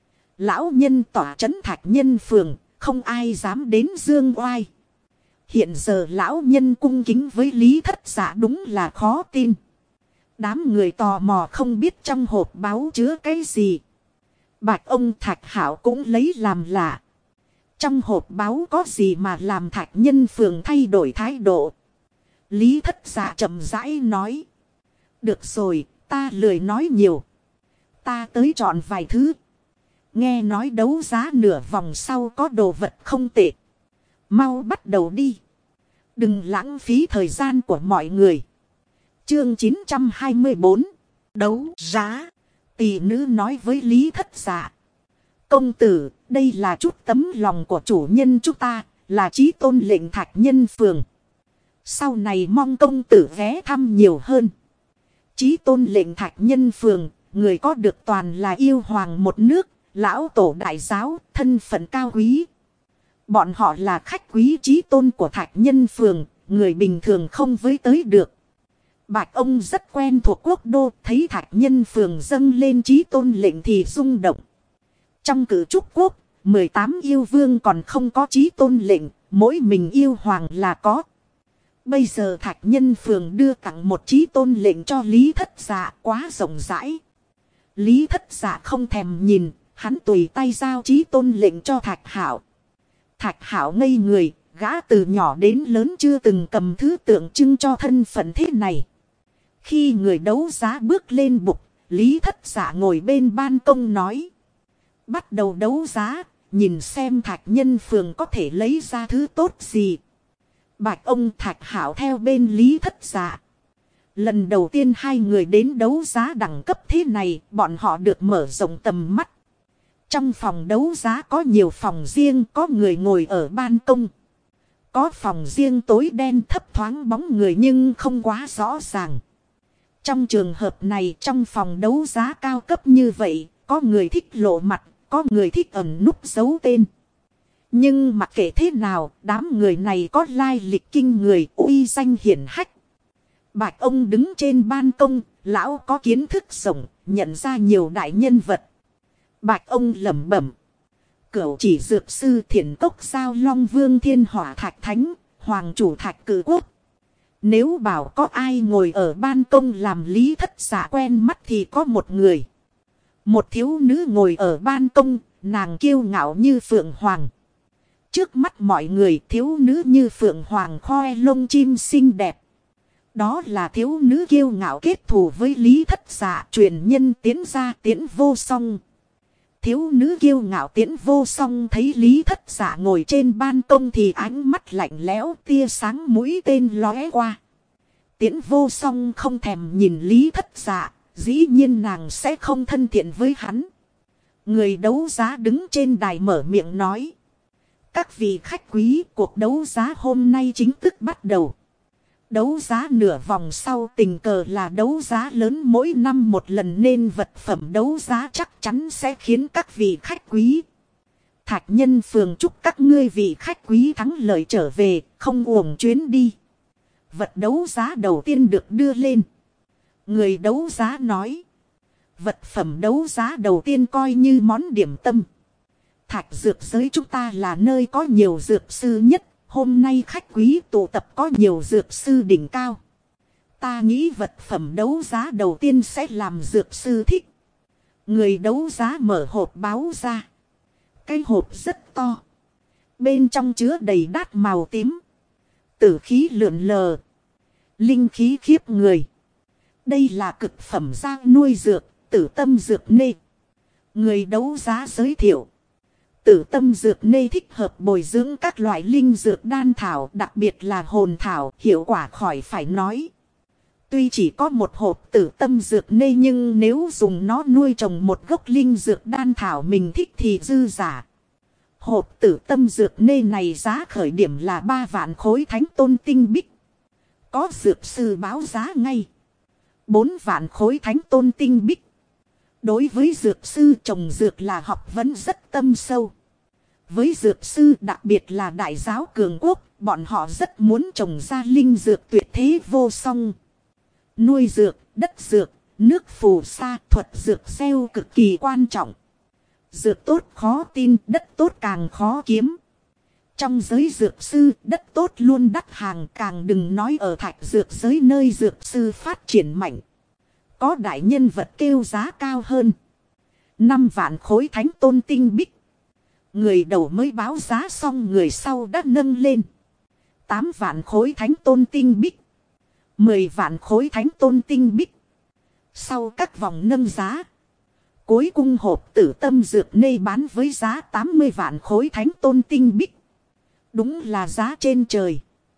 Speaker 1: Lão nhân tỏa trấn Thạch Nhân phường, không ai dám đến dương oai. Hiện giờ lão nhân cung kính với Lý Thất Dạ đúng là khó tin. Đám người tò mò không biết trong hộp báu chứa cái gì. Bạch ông Thạch Hảo cũng lấy làm lạ. Trong hộp báu có gì mà làm Thạch Nhân phường thay đổi thái độ. Lý Thất Dạ chậm rãi nói. Được rồi, ta lười nói nhiều. Ta tới chọn vài thứ. Nghe nói đấu giá nửa vòng sau có đồ vật không tệ. Mau bắt đầu đi. Đừng lãng phí thời gian của mọi người. Chương 924. Đấu giá. Tỷ nữ nói với Lý Thất Dạ. Công tử, đây là chút tấm lòng của chủ nhân chúng ta, là chí tôn lệnh Thạch Nhân phường. Sau này mong công tử ghé thăm nhiều hơn. Chí tôn lệnh Thạch Nhân phường, người có được toàn là yêu hoàng một nước, lão tổ đại giáo, thân phận cao quý. Bọn họ là khách quý chí tôn của Thạch Nhân phường, người bình thường không với tới được. Bạch ông rất quen thuộc quốc đô, thấy Thạch Nhân phường dâng lên chí tôn lệnh thì rung động. Trong cử trúc quốc, 18 yêu vương còn không có chí tôn lệnh, mỗi mình yêu hoàng là có. Bây giờ Thạch Nhân phường đưa tặng một chí tôn lệnh cho Lý Thất Dạ, quá rộng rãi. Lý Thất Dạ không thèm nhìn, hắn tùy tay giao chí tôn lệnh cho Thạch Hảo. Thạch Hảo ngây người, gã từ nhỏ đến lớn chưa từng cầm thứ tượng trưng cho thân phận thế này. Khi người đấu giá bước lên bục, Lý Thất Dạ ngồi bên ban công nói. Bắt đầu đấu giá, nhìn xem Thạch Nhân phường có thể lấy ra thứ tốt gì. Bạch ông Thạch Hảo theo bên Lý Thất Dạ. Lần đầu tiên hai người đến đấu giá đẳng cấp thế này, bọn họ được mở rộng tầm mắt. Trong phòng đấu giá có nhiều phòng riêng, có người ngồi ở ban công. Có phòng riêng tối đen thấp thoáng bóng người nhưng không quá rõ ràng. Trong trường hợp này, trong phòng đấu giá cao cấp như vậy, có người thích lộ mặt, có người thích ẩn núp giấu tên. Nhưng mặc kệ thế nào, đám người này có lai lịch kinh người, uy danh hiển hách. Bạch ông đứng trên ban công, lão có kiến thức rộng, nhận ra nhiều đại nhân vật. Bạch ông lẩm bẩm. Cửu chỉ dược sư Thiển Cốc Giao Long Vương Thiên Hỏa Thạch Thánh, Hoàng chủ Thạch Cử Quốc. Nếu bảo có ai ngồi ở ban công làm Lý Thất Dạ quen mắt thì có một người. Một thiếu nữ ngồi ở ban công, nàng kiêu ngạo như Phượng Hoàng. Trước mắt mọi người, thiếu nữ như Phượng Hoàng khoe lông chim xinh đẹp. Đó là thiếu nữ kiêu ngạo kết thù với Lý Thất Dạ, truyền nhân tiến ra Tiễn Vô Song. Thiếu nữ kiêu ngạo Tiễn Vô Song thấy Lý Thất Dạ ngồi trên ban công thì ánh mắt lạnh lẽo, tia sáng mũi tên lóe qua. Tiễn Vô Song không thèm nhìn Lý Thất Dạ, dĩ nhiên nàng sẽ không thân thiện với hắn. Người đấu giá đứng trên đài mở miệng nói. Các vị khách quý, cuộc đấu giá hôm nay chính thức bắt đầu. Đấu giá nửa vòng sau tình cờ là đấu giá lớn mỗi năm một lần nên vật phẩm đấu giá chắc chắn sẽ khiến các vị khách quý. Thạch Nhân phường chúc các ngươi vị khách quý thắng lợi trở về, không uổng chuyến đi. Vật đấu giá đầu tiên được đưa lên. Người đấu giá nói. Vật phẩm đấu giá đầu tiên coi như món điểm tâm. Thạch dược giới chúng ta là nơi có nhiều dược sư nhất. Hôm nay khách quý tụ tập có nhiều dược sư đỉnh cao. Ta nghĩ vật phẩm đấu giá đầu tiên sẽ làm dược sư thích. Người đấu giá mở hộp báo ra. Cái hộp rất to. Bên trong chứa đầy đát màu tím. Tử khí lượn lờ. Linh khí khiếp người. Đây là cực phẩm da nuôi dược, tử tâm dược nê. Người đấu giá giới thiệu. Tử tâm dược nê thích hợp bồi dưỡng các loại linh dược đan thảo, đặc biệt là hồn thảo, hiệu quả khỏi phải nói. Tuy chỉ có một hộp tử tâm dược nê nhưng nếu dùng nó nuôi trồng một gốc linh dược đan thảo mình thích thì dư giả. Hộp tử tâm dược nê này giá khởi điểm là 3 vạn khối thánh tôn tinh bích. Có dược sư báo giá ngay. 4 vạn khối thánh tôn tinh bích. Đối với dược sư trồng dược là học vấn rất tâm sâu. Với dược sư đặc biệt là đại giáo cường quốc, bọn họ rất muốn trồng ra linh dược tuyệt thế vô song. Nuôi dược, đất dược, nước phù sa, thuật dược gieo cực kỳ quan trọng. Dược tốt khó tin, đất tốt càng khó kiếm. Trong giới dược sư, đất tốt luôn đắt hàng, càng đừng nói ở thạch dược giới nơi dược sư phát triển mạnh. Có đại nhân vật kêu giá cao hơn. 5 vạn khối thánh tôn tinh bích. Người đầu mới báo giá xong người sau đã nâng lên. 8 vạn khối thánh tôn tinh bích. 10 vạn khối thánh tôn tinh bích. Sau các vòng nâng giá. Cuối cùng hộp tử tâm dược nê bán với giá 80 vạn khối thánh tôn tinh bích. Đúng là giá trên trời.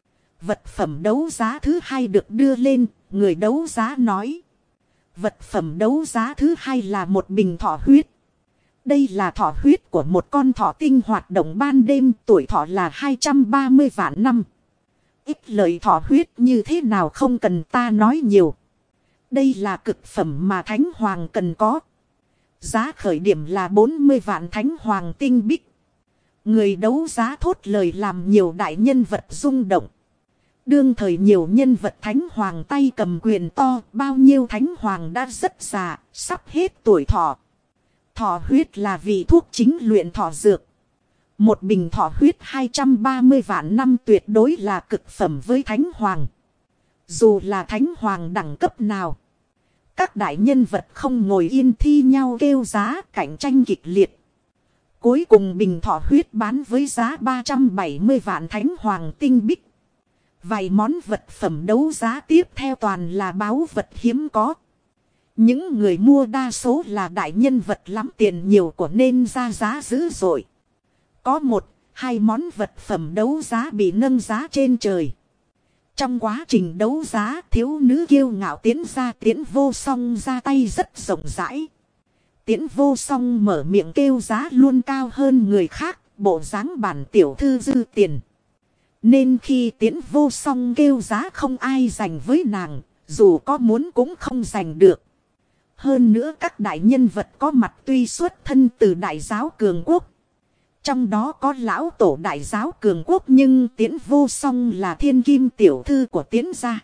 Speaker 1: Vật phẩm đấu giá thứ hai được đưa lên. Người đấu giá nói. Vật phẩm đấu giá thứ hai là một bình thọ huyết. Đây là thọ huyết của một con thọ tinh hoạt động ban đêm, tuổi thọ là 230 vạn năm. Ít lời thọ huyết như thế nào không cần ta nói nhiều. Đây là cực phẩm mà Thánh Hoàng cần có. Giá khởi điểm là 40 vạn Thánh Hoàng tinh bích. Người đấu giá thốt lời làm nhiều đại nhân vật rung động. Đương thời nhiều nhân vật Thánh Hoàng tay cầm quyền to, bao nhiêu Thánh Hoàng đã rất già, sắp hết tuổi thọ. Thọ huyết là vị thuốc chính luyện thọ dược. Một bình thọ huyết 230 vạn năm tuyệt đối là cực phẩm với Thánh Hoàng. Dù là Thánh Hoàng đẳng cấp nào. Các đại nhân vật không ngồi yên thi nhau kêu giá, cạnh tranh kịch liệt. Cuối cùng bình thọ huyết bán với giá 370 vạn Thánh Hoàng tinh bích. Vài món vật phẩm đấu giá tiếp theo toàn là báu vật hiếm có. Những người mua đa số là đại nhân vật lắm tiền nhiều của nên ra giá dữ dội. Có 1-2 món vật phẩm đấu giá bị nâng giá trên trời. Trong quá trình đấu giá, thiếu nữ kiêu ngạo Tiễn ra Tiễn Vô Song ra tay rất rộng rãi. Tiễn Vô Song mở miệng kêu giá luôn cao hơn người khác, bộ dáng bản tiểu thư dư tiền. Nên khi Tiễn Vô Song kêu giá không ai giành với nàng, dù có muốn cũng không giành được. Hơn nữa các đại nhân vật có mặt tuy xuất thân từ đại giáo cường quốc. Trong đó có lão tổ đại giáo cường quốc nhưng Tiễn Vô Song là thiên kim tiểu thư của Tiễn gia.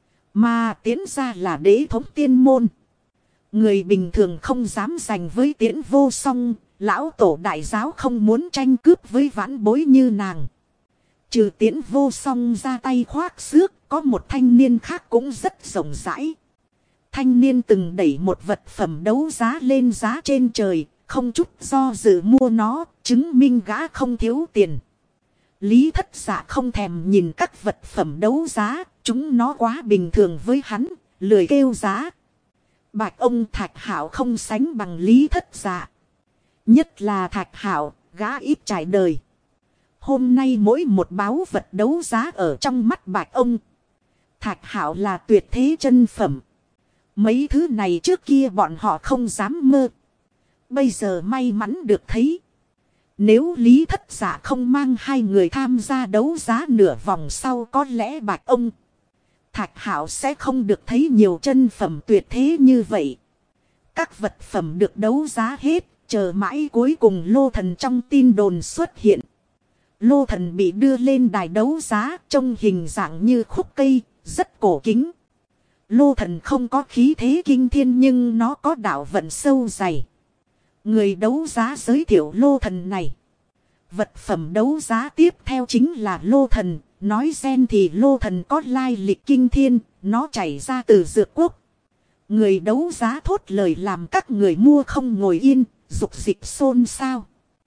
Speaker 1: Mà Tiễn gia là đế thống tiên môn. Người bình thường không dám giành với Tiễn Vô Song, lão tổ đại giáo không muốn tranh cướp với vãn bối như nàng. Trừ Tiễn Vô Song ra tay khoác xước, có một thanh niên khác cũng rất rộng rãi. Thanh niên từng đẩy một vật phẩm đấu giá lên giá trên trời, không chút do dự mua nó, chứng minh gã không thiếu tiền. Lý Thất Dạ không thèm nhìn các vật phẩm đấu giá, chúng nó quá bình thường với hắn, lười kêu giá. Bạch ông Thạch Hạo không sánh bằng Lý Thất Dạ. Nhất là Thạch Hạo, gã ít trải đời. Hôm nay mỗi một báu vật đấu giá ở trong mắt Bạch ông Thạch Hạo là tuyệt thế chân phẩm. Mấy thứ này trước kia bọn họ không dám mơ. Bây giờ may mắn được thấy. Nếu Lý Thất Dạ không mang hai người tham gia đấu giá nửa vòng sau, có lẽ Bạch ông Thạch Hạo sẽ không được thấy nhiều chân phẩm tuyệt thế như vậy. Các vật phẩm được đấu giá hết, chờ mãi cuối cùng Lô Thần trong tin đồn xuất hiện. Lô Thần bị đưa lên đài đấu giá, trông hình dạng như khúc cây, rất cổ kính. Lô Thần không có khí thế kinh thiên nhưng nó có đạo vận sâu dày. Người đấu giá giới thiệu Lô Thần này. Vật phẩm đấu giá tiếp theo chính là Lô Thần. Nói gen thì Lô Thần có lai lịch kinh thiên, nó chảy ra từ dược quốc. Người đấu giá thốt lời làm các người mua không ngồi yên, dục dịch xôn xao.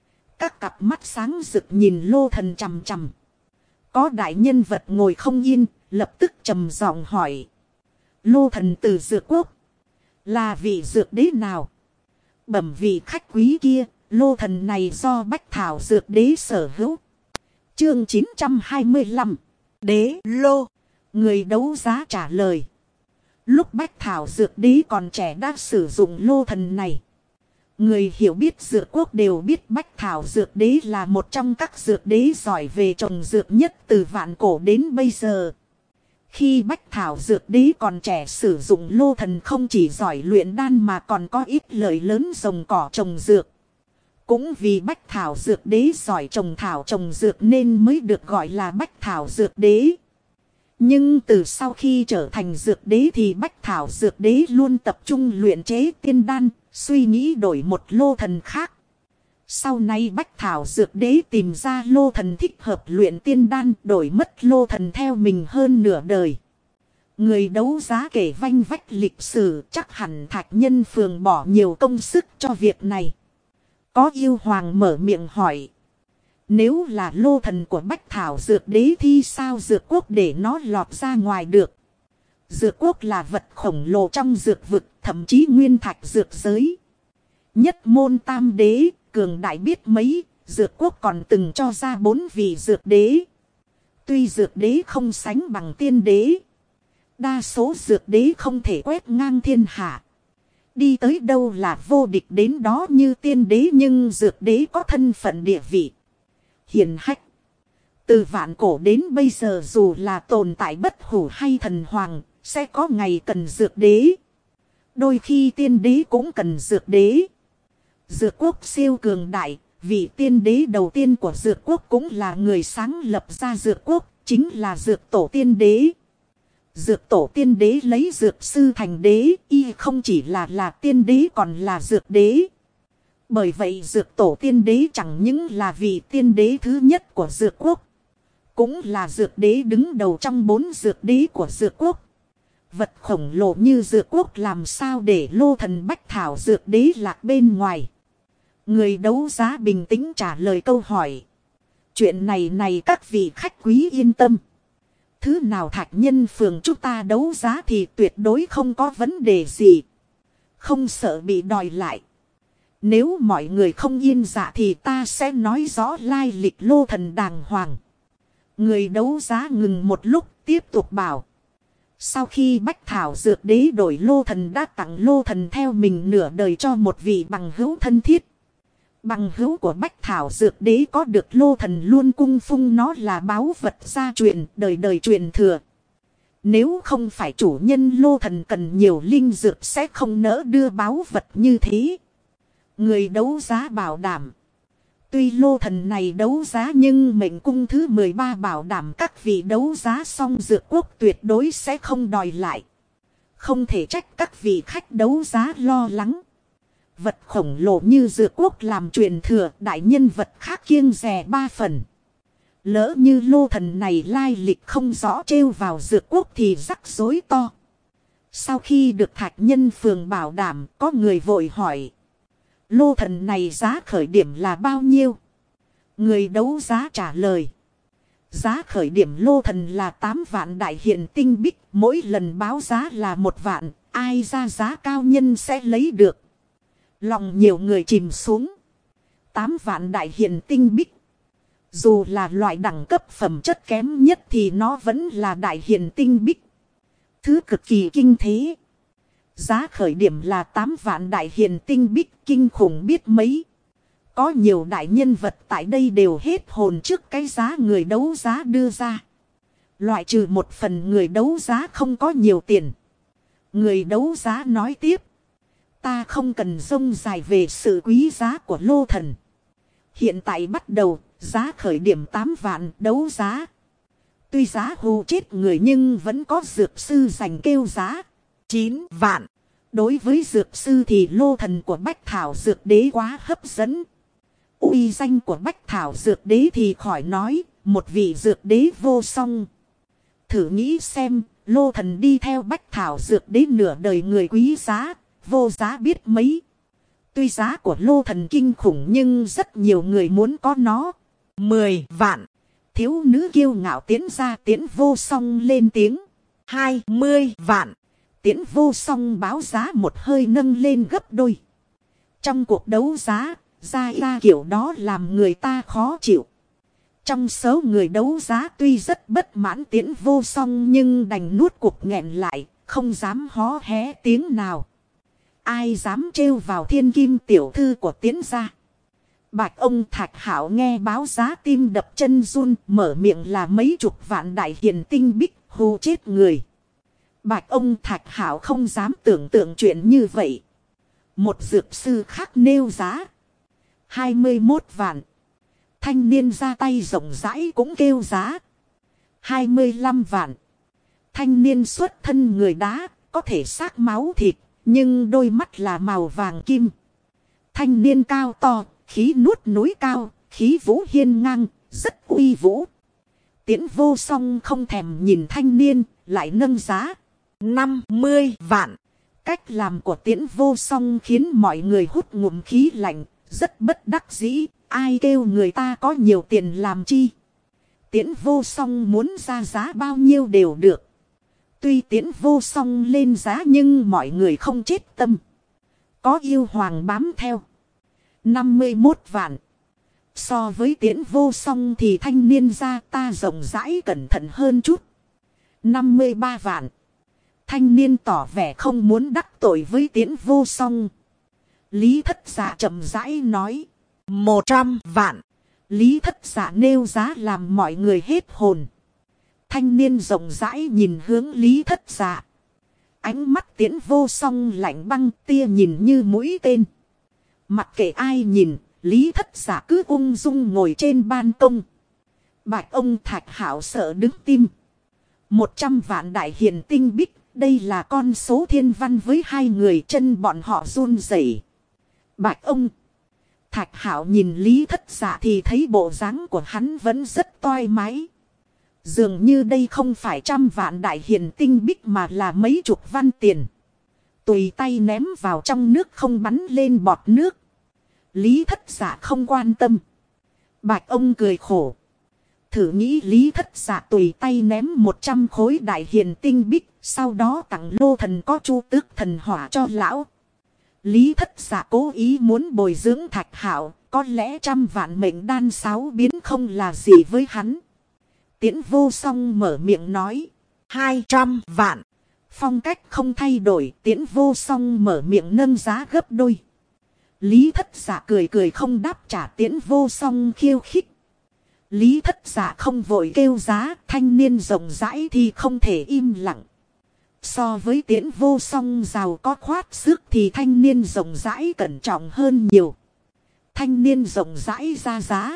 Speaker 1: Các cặp mắt sáng rực nhìn Lô Thần chằm chằm. Có đại nhân vật ngồi không yên, lập tức trầm giọng hỏi. Lô Thần từ Dược Quốc, là vị dược đế nào? Bẩm vị khách quý kia, Lô Thần này do Bách Thảo Dược Đế sở hữu. Chương 925, Đế Lô. Người đấu giá trả lời. Lúc Bách Thảo Dược Đế còn trẻ đã sử dụng Lô Thần này. Người hiểu biết Dược Quốc đều biết Bách Thảo Dược Đế là một trong các dược đế giỏi về trồng dược nhất từ vạn cổ đến bây giờ. Khi Bách Thảo Dược Đế còn trẻ sử dụng Lô Thần không chỉ giỏi luyện đan mà còn có ít lợi lớn trồng cỏ trồng dược. Cũng vì Bách Thảo Dược Đế giỏi trồng thảo trồng dược nên mới được gọi là Bách Thảo Dược Đế. Nhưng từ sau khi trở thành dược đế thì Bách Thảo Dược Đế luôn tập trung luyện chế tiên đan, suy nghĩ đổi một Lô Thần khác. Sau này Bách Thảo Dược Đế tìm ra Lô Thần thích hợp luyện tiên đan, đổi mất Lô Thần theo mình hơn nửa đời. Người đấu giá kể vanh vách lịch sử, chắc hẳn Thạch Nhân Phường bỏ nhiều công sức cho việc này. Có yêu hoàng mở miệng hỏi. Nếu là Lô Thần của Bách Thảo Dược Đế thì sao Dược Quốc để nó lọt ra ngoài được? Dược Quốc là vật khổng lồ trong dược vực, thậm chí nguyên thạch dược giới. Nhất môn tam đế, cường đại biết mấy, Dược Quốc còn từng cho ra 4 vị dược đế. Tuy dược đế không sánh bằng tiên đế, đa số dược đế không thể quét ngang thiên hạ. Đi tới đâu là vô địch đến đó như tiên đế, nhưng dược đế có thân phận địa vị hiền hách. Từ vạn cổ đến bây giờ dù là tồn tại bất hủ hay thần hoàng, sẽ có ngày cần dược đế. Đôi khi tiên đế cũng cần dược đế. Dược Quốc siêu cường đại, vị tiên đế đầu tiên của Dược Quốc cũng là người sáng lập ra Dược Quốc, chính là Dược Tổ Tiên Đế. Dược Tổ Tiên Đế lấy dược sư thành đế, y không chỉ là tiên đế còn là dược đế. Bởi vậy Dược Tổ Tiên Đế chẳng những là vị tiên đế thứ nhất của Dược Quốc, cũng là dược đế đứng đầu trong 4 dược đế của Dược Quốc. Vật khổng lồ như Dược Quốc làm sao để Lô Thần Bách Thảo Dược Đế lạc bên ngoài? Người đấu giá bình tĩnh trả lời câu hỏi. Chuyện này các vị khách quý yên tâm. Thứ nào Thạch Nhân Phường chúng ta đấu giá thì tuyệt đối không có vấn đề gì. Không sợ bị đòi lại. Nếu mọi người không yên dạ thì ta sẽ nói rõ lai lịch Lô Thần đàng hoàng. Người đấu giá ngừng một lúc tiếp tục bảo. Sau khi Bách Thảo Dược Đế đổi Lô Thần đã tặng Lô Thần theo mình nửa đời cho một vị bằng hữu thân thiết. Bằng hữu của Bách Thảo Dược Đế có được Lô Thần luôn cung phụng nó là báu vật gia truyền, đời đời truyền thừa. Nếu không phải chủ nhân Lô Thần cần nhiều linh dược sẽ không nỡ đưa báu vật như thế. Người đấu giá bảo đảm. Tuy Lô Thần này đấu giá nhưng mệnh cung thứ 13 bảo đảm các vị đấu giá xong Dược Quốc tuyệt đối sẽ không đòi lại. Không thể trách các vị khách đấu giá lo lắng. Vật khổng lồ như Dược Quốc làm truyền thừa, đại nhân vật khác kiêng dè 3 phần. Lỡ như Lô Thần này lai lịch không rõ trêu vào Dược Quốc thì rắc rối to. Sau khi được Thạch Nhân Phường bảo đảm, có người vội hỏi. Lô Thần này giá khởi điểm là bao nhiêu? Người đấu giá trả lời. Giá khởi điểm Lô Thần là 8 vạn đại hiện tinh bích, mỗi lần báo giá là 1 vạn, ai ra giá cao nhân sẽ lấy được. Lòng nhiều người chìm xuống. 8 vạn đại hiện tinh bích. Dù là loại đẳng cấp phẩm chất kém nhất thì nó vẫn là đại hiện tinh bích. Thứ cực kỳ kinh thế. Giá khởi điểm là 8 vạn đại hiện tinh bích, kinh khủng biết mấy. Có nhiều đại nhân vật tại đây đều hết hồn trước cái giá người đấu giá đưa ra. Loại trừ một phần người đấu giá không có nhiều tiền. Người đấu giá nói tiếp. Ta không cần rông dài về sự quý giá của Lô Thần. Hiện tại bắt đầu, giá khởi điểm 8 vạn đấu giá. Tuy giá hù chết người nhưng vẫn có dược sư giành kêu giá 9 vạn. Đối với dược sư thì Lô Thần của Bách Thảo Dược Đế quá hấp dẫn. Uy danh của Bách Thảo Dược Đế thì khỏi nói, một vị dược đế vô song. Thử nghĩ xem, Lô Thần đi theo bách thảo dược đến nửa đời người quý giá, vô giá biết mấy. Tuy giá của Lô Thần kinh khủng nhưng rất nhiều người muốn có nó. 10 vạn. Thiếu nữ kiêu ngạo tiến ra, Tiễn Vô Song lên tiếng. 20 vạn. Tiễn Vô Song báo giá một hơi nâng lên gấp đôi. Trong cuộc đấu giá, ra kiểu đó làm người ta khó chịu. Trong số người đấu giá tuy rất bất mãn Tiễn Vô Song nhưng đành nuốt cuộc nghẹn lại, không dám hó hé tiếng nào. Ai dám trêu vào thiên kim tiểu thư của Tiễn gia. Bạch ông Thạch Hảo nghe báo giá tim đập chân run, mở miệng là mấy chục vạn đại hiền tinh bích, hù chết người. Bạch ông Thạch Hảo không dám tưởng tượng chuyện như vậy. Một dược sư khác nêu giá 21 vạn. Thanh niên ra tay rộng rãi cũng kêu giá 25 vạn. Thanh niên xuất thân người đá, có thể xác máu thịt, nhưng đôi mắt là màu vàng kim. Thanh niên cao to, khí nuốt núi cao, khí vũ hiên ngang, rất uy vũ. Tiễn Vô Song không thèm nhìn thanh niên, lại nâng giá 50 vạn. Cách làm của Tiễn Vô Song khiến mọi người hút ngụm khí lạnh, rất bất đắc dĩ. Ai kêu người ta có nhiều tiền làm chi. Tiễn Vô Song muốn ra giá bao nhiêu đều được. Tuy Tiễn Vô Song lên giá nhưng mọi người không chết tâm. Có yêu hoàng bám theo. 51 vạn. So với Tiễn Vô Song thì thanh niên gia ta rộng rãi cẩn thận hơn chút. 53 vạn. Thanh niên tỏ vẻ không muốn đắc tội với Tiễn Vô Song. Lý Thất Dạ chậm rãi nói. 100 vạn. Lý Thất Dạ nêu giá làm mọi người hết hồn. Thanh niên rộng rãi nhìn hướng Lý Thất Dạ. Ánh mắt Tiễn Vô Song lạnh băng, tia nhìn như mũi tên. Mặc kệ ai nhìn, Lý Thất Dạ cứ ung dung ngồi trên ban công. Bạch ông Thạch Hảo sợ đứng tim. 100 vạn đại hiền tinh bích, đây là con số thiên văn với hai người, chân bọn họ run rẩy. Bạch ông Thạch Hảo nhìn Lý Thất Dạ thì thấy bộ dáng của hắn vẫn rất toai mái. Dường như đây không phải 100 vạn đại hiền tinh bích mà là mấy chục văn tiền. Tùy tay ném vào trong nước không bắn lên bọt nước. Lý Thất Dạ không quan tâm. Bạch ông cười khổ. Thử nghĩ Lý Thất Dạ tùy tay ném 100 khối đại hiền tinh bích, sau đó tặng Lô Thần có chu tước thần hỏa cho lão. Lý Thất Dạ cố ý muốn bồi dưỡng Thạch Hảo, có lẽ 100 vạn mệnh đan 6 biến không là gì với hắn. Tiễn Vô Song mở miệng nói. 200 vạn. Phong cách không thay đổi, Tiễn Vô Song mở miệng nâng giá gấp đôi. Lý Thất Dạ cười cười không đáp trả Tiễn Vô Song khiêu khích. Lý Thất Dạ không vội kêu giá, thanh niên rộng rãi thì không thể im lặng. So với Tiễn Vô Song giàu có khoát sức thì thanh niên rộng rãi cẩn trọng hơn nhiều. Thanh niên rộng rãi ra giá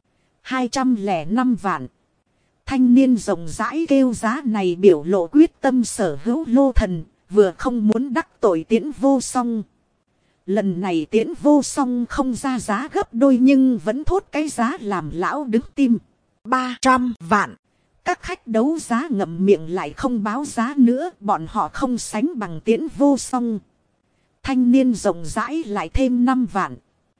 Speaker 1: 205 vạn. Thanh niên rộng rãi kêu giá này biểu lộ quyết tâm sở hữu Lô Thần, vừa không muốn đắc tội Tiễn Vô Song. Lần này Tiễn Vô Song không ra giá gấp đôi nhưng vẫn thốt cái giá làm lão đứng tim. 300 vạn. Các khách đấu giá ngậm miệng lại không báo giá nữa, bọn họ không sánh bằng Tiễn Vô Song. Thanh niên rộng rãi lại thêm 5 vạn.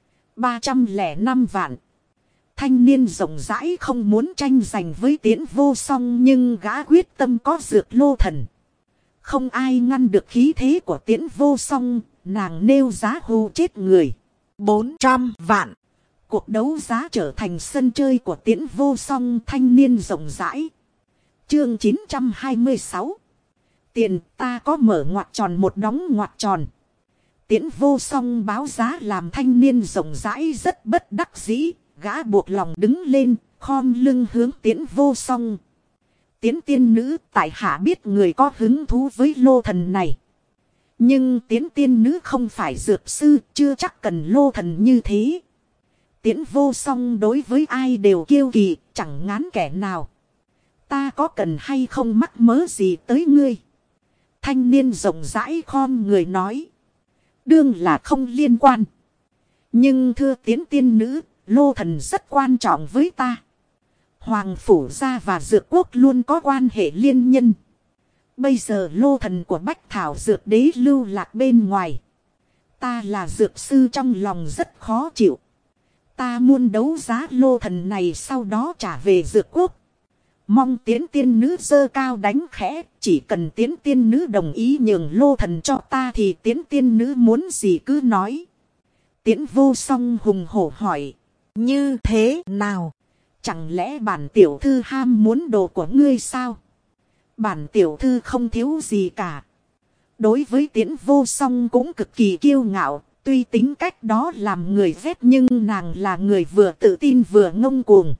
Speaker 1: 305 vạn. Thanh niên rộng rãi không muốn tranh giành với Tiễn Vô Song nhưng gã quyết tâm có dược Lô Thần. Không ai ngăn được khí thế của Tiễn Vô Song, nàng nêu giá hù chết người. 400 vạn. Cuộc đấu giá trở thành sân chơi của Tiễn Vô Song thanh niên rộng rãi. Chương 926. Tiền ta có mở ngoặc tròn một đóng ngoặc tròn. Tiễn Vô Song báo giá làm thanh niên rộng rãi rất bất đắc dĩ. Gã buộc lòng đứng lên, khom lưng hướng Tiễn Vô Song. Tiễn tiên nữ, tại hạ biết người có hứng thú với Lô Thần này. Nhưng Tiễn tiên nữ không phải dược sư, chưa chắc cần Lô Thần như thế. Tiễn Vô Song đối với ai đều kiêu kỳ, chẳng ngán kẻ nào. Ta có cần hay không mắc mớ gì tới ngươi? Thanh niên rộng rãi khom người nói. Đương là không liên quan. Nhưng thưa Tiễn tiên nữ, Lô Thần rất quan trọng với ta. Hoàng Phủ gia và Dược Quốc luôn có quan hệ liên nhân. Bây giờ lô thần của Bách Thảo Dược Đế lưu lạc bên ngoài. Ta là dược sư trong lòng rất khó chịu. Ta muốn đấu giá lô thần này sau đó trả về dược quốc. Mong Tiễn tiên nữ giơ cao đánh khẽ. Chỉ cần Tiễn tiên nữ đồng ý nhường lô thần cho ta thì Tiễn tiên nữ muốn gì cứ nói. Tiễn Vô Song hùng hổ hỏi. Như thế nào? Chẳng lẽ bản tiểu thư ham muốn đồ của ngươi sao? Bản tiểu thư không thiếu gì cả. Đối với Tiễn Vô Song cũng cực kỳ kiêu ngạo. Tuy tính cách đó làm người ghét nhưng nàng là người vừa tự tin vừa ngông cuồng.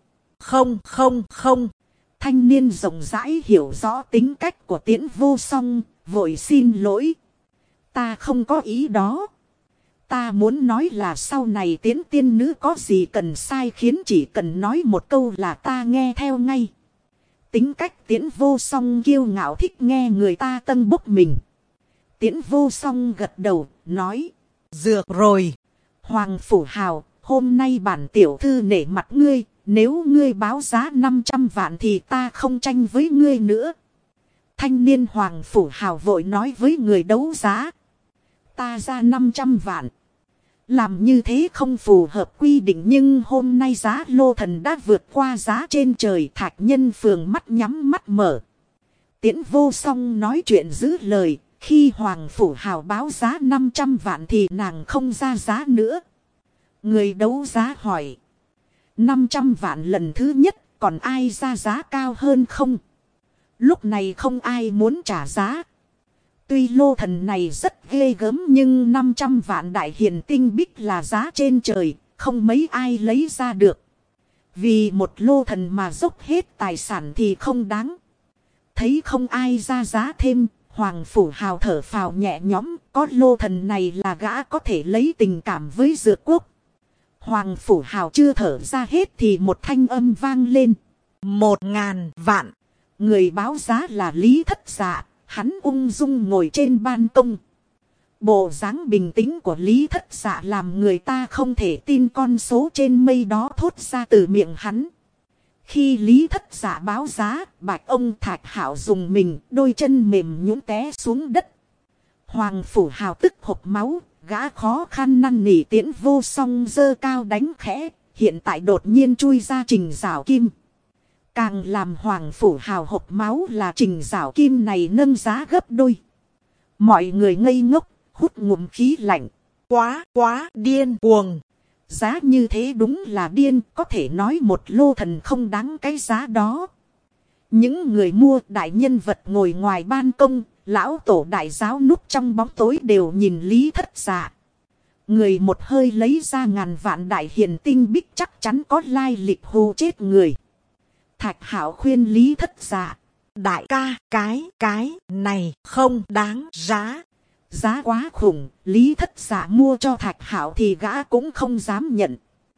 Speaker 1: Không. Thanh niên rộng rãi hiểu rõ tính cách của Tiễn Vô Song, vội xin lỗi. Ta không có ý đó. Ta muốn nói là sau này Tiễn tiên nữ có gì cần sai khiến chỉ cần nói một câu là ta nghe theo ngay. Tính cách Tiễn Vô Song kiêu ngạo thích nghe người ta tâng bốc mình. Tiễn Vô Song gật đầu, nói. Dược rồi. Hoàng Phủ Hào, hôm nay bản tiểu thư nể mặt ngươi. Nếu ngươi báo giá 500 vạn thì ta không tranh với ngươi nữa. Thanh niên Hoàng Phủ Hào vội nói với người đấu giá. Ta ra 500 vạn. Làm như thế không phù hợp quy định nhưng hôm nay giá lô thần đã vượt qua giá trên trời. Thạch Nhân Phường mắt nhắm mắt mở. Tiễn Vô Song nói chuyện giữ lời. Khi Hoàng Phủ Hào báo giá 500 vạn thì nàng không ra giá nữa. Người đấu giá hỏi. 500 vạn lần thứ nhất còn ai ra giá cao hơn không? Lúc này không ai muốn trả giá. Tuy lô thần này rất ghê gớm nhưng 500 vạn đại hiền tinh bích là giá trên trời, không mấy ai lấy ra được. Vì một lô thần mà dốc hết tài sản thì không đáng. Thấy không ai ra giá thêm, Hoàng Phủ Hào thở phào nhẹ nhõm, có lô thần này là gã có thể lấy tình cảm với dược quốc. Hoàng Phủ Hào chưa thở ra hết thì một thanh âm vang lên. 1.000 vạn. Người báo giá là Lý Thất Dạ. Hắn ung dung ngồi trên ban công. Bộ dáng bình tĩnh của Lý Thất Dạ làm người ta không thể tin con số trên mây đó thốt ra từ miệng hắn. Khi Lý Thất Dạ báo giá, bạch ông Thạch Hạo dùng mình, đôi chân mềm nhũn té xuống đất. Hoàng Phủ Hào tức hộc máu. Gã khó khăn năn nỉ Tiễn Vô Song giơ cao đánh khẽ, hiện tại đột nhiên chui ra Trình Giảo Kim. Càng làm Hoàng Phủ Hào hộc máu là Trình Giảo Kim này nâng giá gấp đôi. Mọi người ngây ngốc, hút ngụm khí lạnh. Quá điên cuồng. Giá như thế đúng là điên, có thể nói một lô thần không đáng cái giá đó. Những người mua đại nhân vật ngồi ngoài ban công. Lão tổ đại giáo núp trong bóng tối đều nhìn Lý Thất Dạ. Người một hơi lấy ra 1.000 vạn đại hiền tinh bích chắc chắn có lai lịch hù chết người. Thạch Hạo khuyên Lý Thất Dạ. Đại ca, cái này không đáng giá. Giá quá khủng, Lý Thất Dạ mua cho Thạch Hạo thì gã cũng không dám nhận.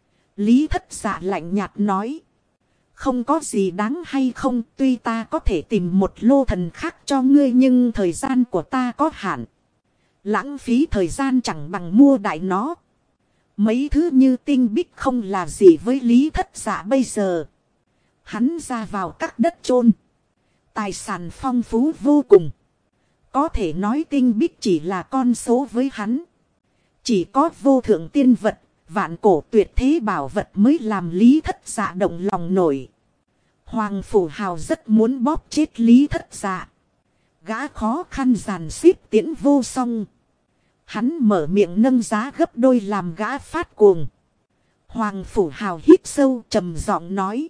Speaker 1: Lý Thất Dạ lạnh nhạt nói. Không có gì đáng hay không, tuy ta có thể tìm một lô thần khác cho ngươi nhưng thời gian của ta có hạn. Lãng phí thời gian chẳng bằng mua đại nó. Mấy thứ như tinh bích không là gì với Lý Thất Dạ bây giờ. Hắn ra vào các đất chôn. Tài sản phong phú vô cùng. Có thể nói tinh bích chỉ là con số với hắn. Chỉ có vô thượng tiên vật. Vạn cổ tuyệt thế bảo vật mới làm Lý Thất Dạ động lòng nổi. Hoàng Phủ Hào rất muốn bóp chết Lý Thất Dạ. Gã khó khăn giàn xếp Tiễn Vô Song. Hắn mở miệng nâng giá gấp đôi làm gã phát cuồng. Hoàng Phủ Hào hít sâu trầm giọng nói.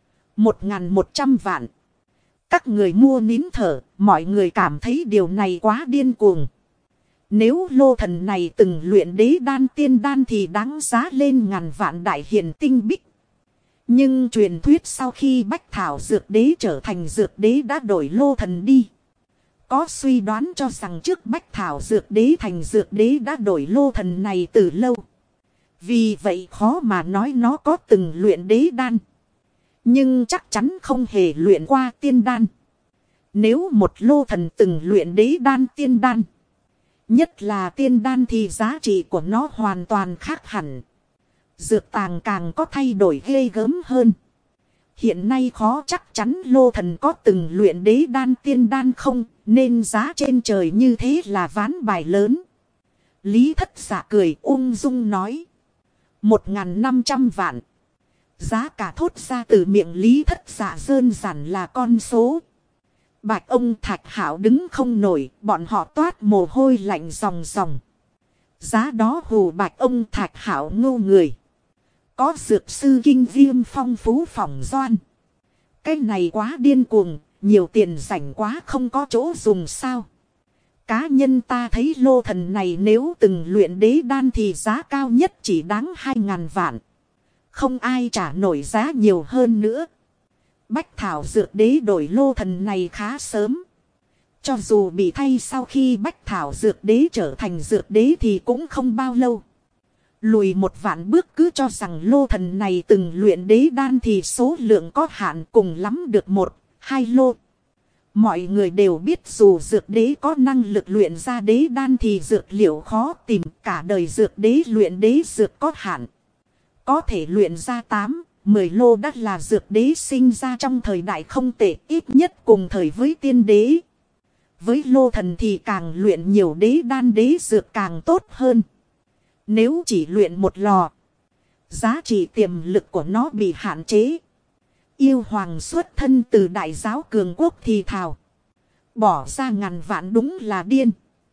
Speaker 1: 1.100 vạn. Các người mua nín thở, mọi người cảm thấy điều này quá điên cuồng. Nếu lô thần này từng luyện đế đan tiên đan thì đáng giá lên 1.000 vạn đại hiền tinh bích. Nhưng truyền thuyết sau khi Bách Thảo Dược Đế trở thành Dược Đế đã đổi lô thần đi. Có suy đoán cho rằng trước Bách Thảo Dược Đế thành Dược Đế đã đổi lô thần này từ lâu. Vì vậy khó mà nói nó có từng luyện đế đan. Nhưng chắc chắn không hề luyện qua tiên đan. Nếu một lô thần từng luyện đế đan tiên đan. Nhất là tiên đan thì giá trị của nó hoàn toàn khác hẳn. Dược tàng càng có thay đổi ghê gớm hơn. Hiện nay khó chắc chắn lô thần có từng luyện đế đan tiên đan không. nên giá trên trời như thế là ván bài lớn. Lý Thất Dạ cười ung dung nói. 1.500 vạn. Giá cả thốt ra từ miệng Lý Thất Dạ đơn giản là con số. Bạch ông Thạch Hạo đứng không nổi, bọn họ toát mồ hôi lạnh ròng ròng. Giá đó hù Bạch ông Thạch Hạo ngu người. Có dược sư kinh viêm phong phú phỏng doan. Cái này quá điên cuồng, nhiều tiền rảnh quá không có chỗ dùng sao. Cá nhân ta thấy lô thần này nếu từng luyện đế đan thì giá cao nhất chỉ đáng 2.000 vạn. Không ai trả nổi giá nhiều hơn nữa. Bách thảo dược đế đổi lô thần này khá sớm. Cho dù bị thay sau khi bách thảo dược đế trở thành dược đế thì cũng không bao lâu. Lùi một vạn bước cứ cho rằng lô thần này từng luyện đế đan thì số lượng có hạn cùng lắm được 1-2 lô. Mọi người đều biết dù dược đế có năng lực luyện ra đế đan thì dược liệu khó tìm, cả đời dược đế luyện đế dược có hạn. Có thể luyện ra 8-10 lô đã là dược đế sinh ra trong thời đại không tệ, ít nhất cùng thời với tiên đế. Với lô thần thì càng luyện nhiều đế đan đế dược càng tốt hơn. Nếu chỉ luyện một lò, giá trị tiềm lực của nó bị hạn chế. Yêu hoàng xuất thân từ đại giáo cường quốc thì thào. Bỏ ra ngàn vạn đúng là điên.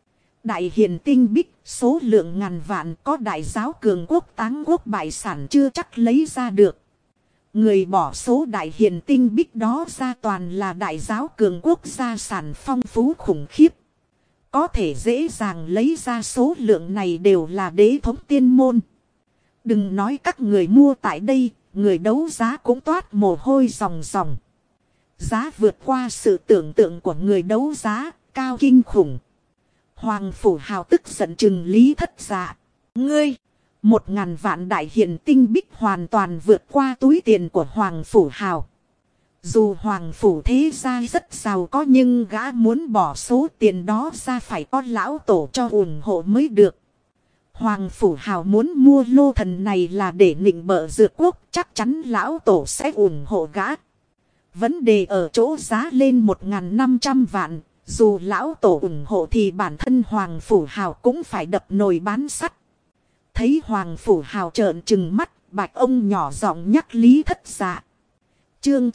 Speaker 1: Đại hiền tinh bích số lượng ngàn vạn có đại giáo cường quốc táng quốc bại sản chưa chắc lấy ra được. Người bỏ số đại hiền tinh bích đó ra toàn là đại giáo cường quốc gia sản phong phú khủng khiếp. Có thể dễ dàng lấy ra số lượng này đều là đế thống tiên môn. Đừng nói các người mua tại đây, người đấu giá cũng toát mồ hôi ròng ròng. Giá vượt qua sự tưởng tượng của người đấu giá, cao kinh khủng. Hoàng Phủ Hào tức giận chừng Lý Thất Dạ. Ngươi, 1.000 vạn đại hiền tinh bích hoàn toàn vượt qua túi tiền của Hoàng Phủ Hào. Dù Hoàng Phủ thế gia rất giàu có nhưng gã muốn bỏ số tiền đó ra phải có lão tổ cho ủng hộ mới được. Hoàng Phủ Hào muốn mua lô thần này là để nịnh bợ dược quốc, chắc chắn lão tổ sẽ ủng hộ gã. Vấn đề ở chỗ giá lên 1.500 vạn, dù lão tổ ủng hộ thì bản thân Hoàng Phủ Hào cũng phải đập nồi bán sắt. Thấy Hoàng Phủ Hào trợn trừng mắt, Bạch ông nhỏ giọng nhắc Lý Thất Dạ. Chương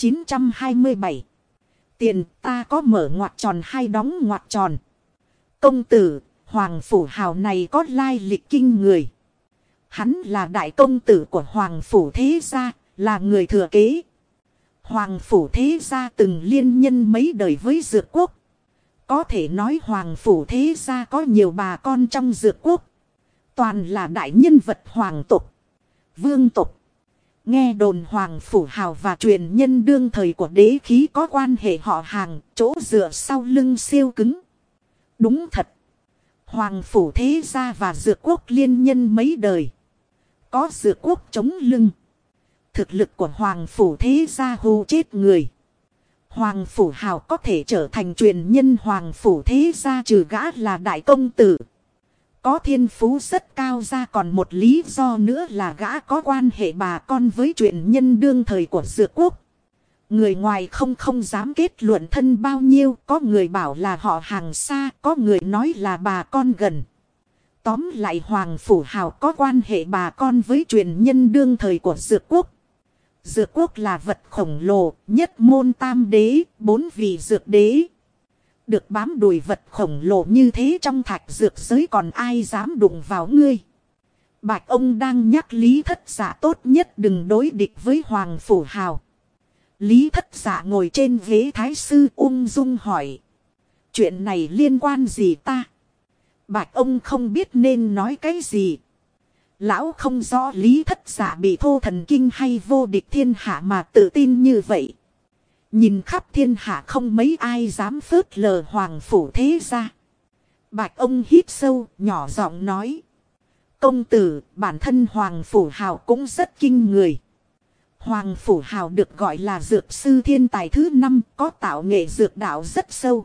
Speaker 1: 927. Tiền ta có mở ngoặc tròn hay đóng ngoặc tròn. Công tử, Hoàng Phủ Hào này có lai lịch kinh người. Hắn là đại công tử của Hoàng Phủ thế gia, là người thừa kế. Hoàng Phủ thế gia từng liên nhân mấy đời với dược quốc. Có thể nói Hoàng Phủ thế gia có nhiều bà con trong dược quốc. Toàn là đại nhân vật hoàng tộc, vương tộc. Nghe đồn Hoàng Phủ Hào và truyền nhân đương thời của đế khí có quan hệ họ hàng, chỗ dựa sau lưng siêu cứng. Đúng thật. Hoàng Phủ thế gia và dược quốc liên nhân mấy đời. Có dược quốc chống lưng. Thực lực của Hoàng Phủ thế gia hù chết người. Hoàng Phủ Hào có thể trở thành truyền nhân Hoàng Phủ thế gia trừ gã là đại công tử. Có thiên phú rất cao ra còn một lý do nữa là gã có quan hệ bà con với truyền nhân đương thời của dược quốc. Người ngoài không dám kết luận thân bao nhiêu, có người bảo là họ hàng xa, có người nói là bà con gần. Tóm lại Hoàng Phủ Hào có quan hệ bà con với truyền nhân đương thời của dược quốc. Dược quốc là vật khổng lồ, nhất môn tam đế, 4 vị dược đế. Được bám đùi vật khổng lồ như thế trong thạch dược giới còn ai dám đụng vào ngươi. Bạch ông đang nhắc Lý Thất Dạ tốt nhất đừng đối địch với Hoàng Phủ Hào. Lý Thất Dạ ngồi trên ghế thái sư ung dung hỏi. Chuyện này liên quan gì ta? Bạch ông không biết nên nói cái gì. Lão không rõ Lý Thất Dạ bị thô thần kinh hay vô địch thiên hạ mà tự tin như vậy. Nhìn khắp thiên hạ không mấy ai dám phớt lờ Hoàng Phủ thế gia. Bạch ông hít sâu, nhỏ giọng nói. Công tử, bản thân Hoàng Phủ Hào cũng rất kinh người. Hoàng Phủ Hào được gọi là dược sư thiên tài thứ 5, có tạo nghệ dược đạo rất sâu.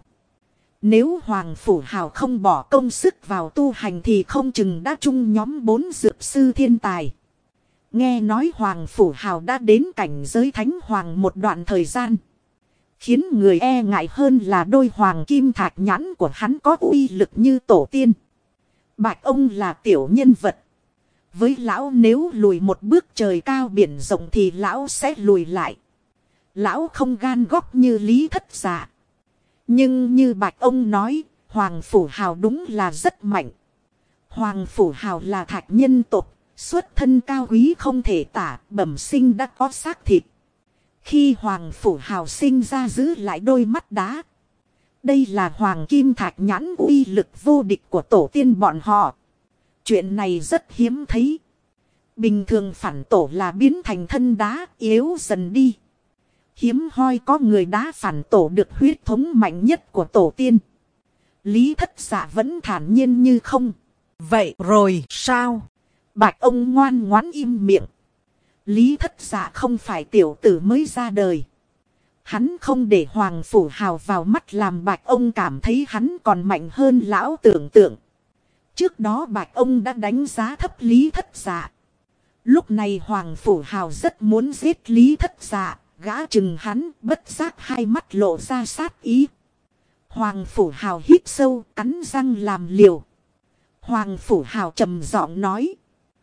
Speaker 1: Nếu Hoàng Phủ Hào không bỏ công sức vào tu hành thì không chừng đã chung nhóm 4 dược sư thiên tài. Nghe nói Hoàng Phủ Hào đã đến cảnh giới thánh hoàng một đoạn thời gian. Khiến người e ngại hơn là đôi hoàng kim thạch nhãn của hắn có uy lực như tổ tiên. Bạch ông là tiểu nhân vật. Với lão nếu lùi một bước trời cao biển rộng thì lão sẽ lùi lại. Lão không gan góc như Lý Thất Dạ. Nhưng như Bạch ông nói, Hoàng Phủ Hào đúng là rất mạnh. Hoàng Phủ Hào là thạch nhân tộc, xuất thân cao quý không thể tả, bẩm sinh đã có xác thịt. Khi Hoàng Phủ Hào sinh ra giữ lại đôi mắt đá. Đây là Hoàng Kim Thạch nhãn uy lực vô địch của tổ tiên bọn họ. Chuyện này rất hiếm thấy. Bình thường phản tổ là biến thành thân đá yếu dần đi. Hiếm hoi có người đá phản tổ được huyết thống mạnh nhất của tổ tiên. Lý Thất Dạ vẫn thản nhiên như không. Vậy rồi sao? Bạch ông ngoan ngoãn im miệng. Lý Thất Dạ không phải tiểu tử mới ra đời. Hắn không để Hoàng Phủ Hào vào mắt làm Bạch ông cảm thấy hắn còn mạnh hơn lão tưởng tượng. Trước đó Bạch ông đã đánh giá thấp Lý Thất Dạ. Lúc này Hoàng Phủ Hào rất muốn giết Lý Thất Dạ. Gã chừng hắn bất giác hai mắt lộ ra sát ý. Hoàng Phủ Hào hít sâu cắn răng làm liều. Hoàng Phủ Hào trầm giọng nói.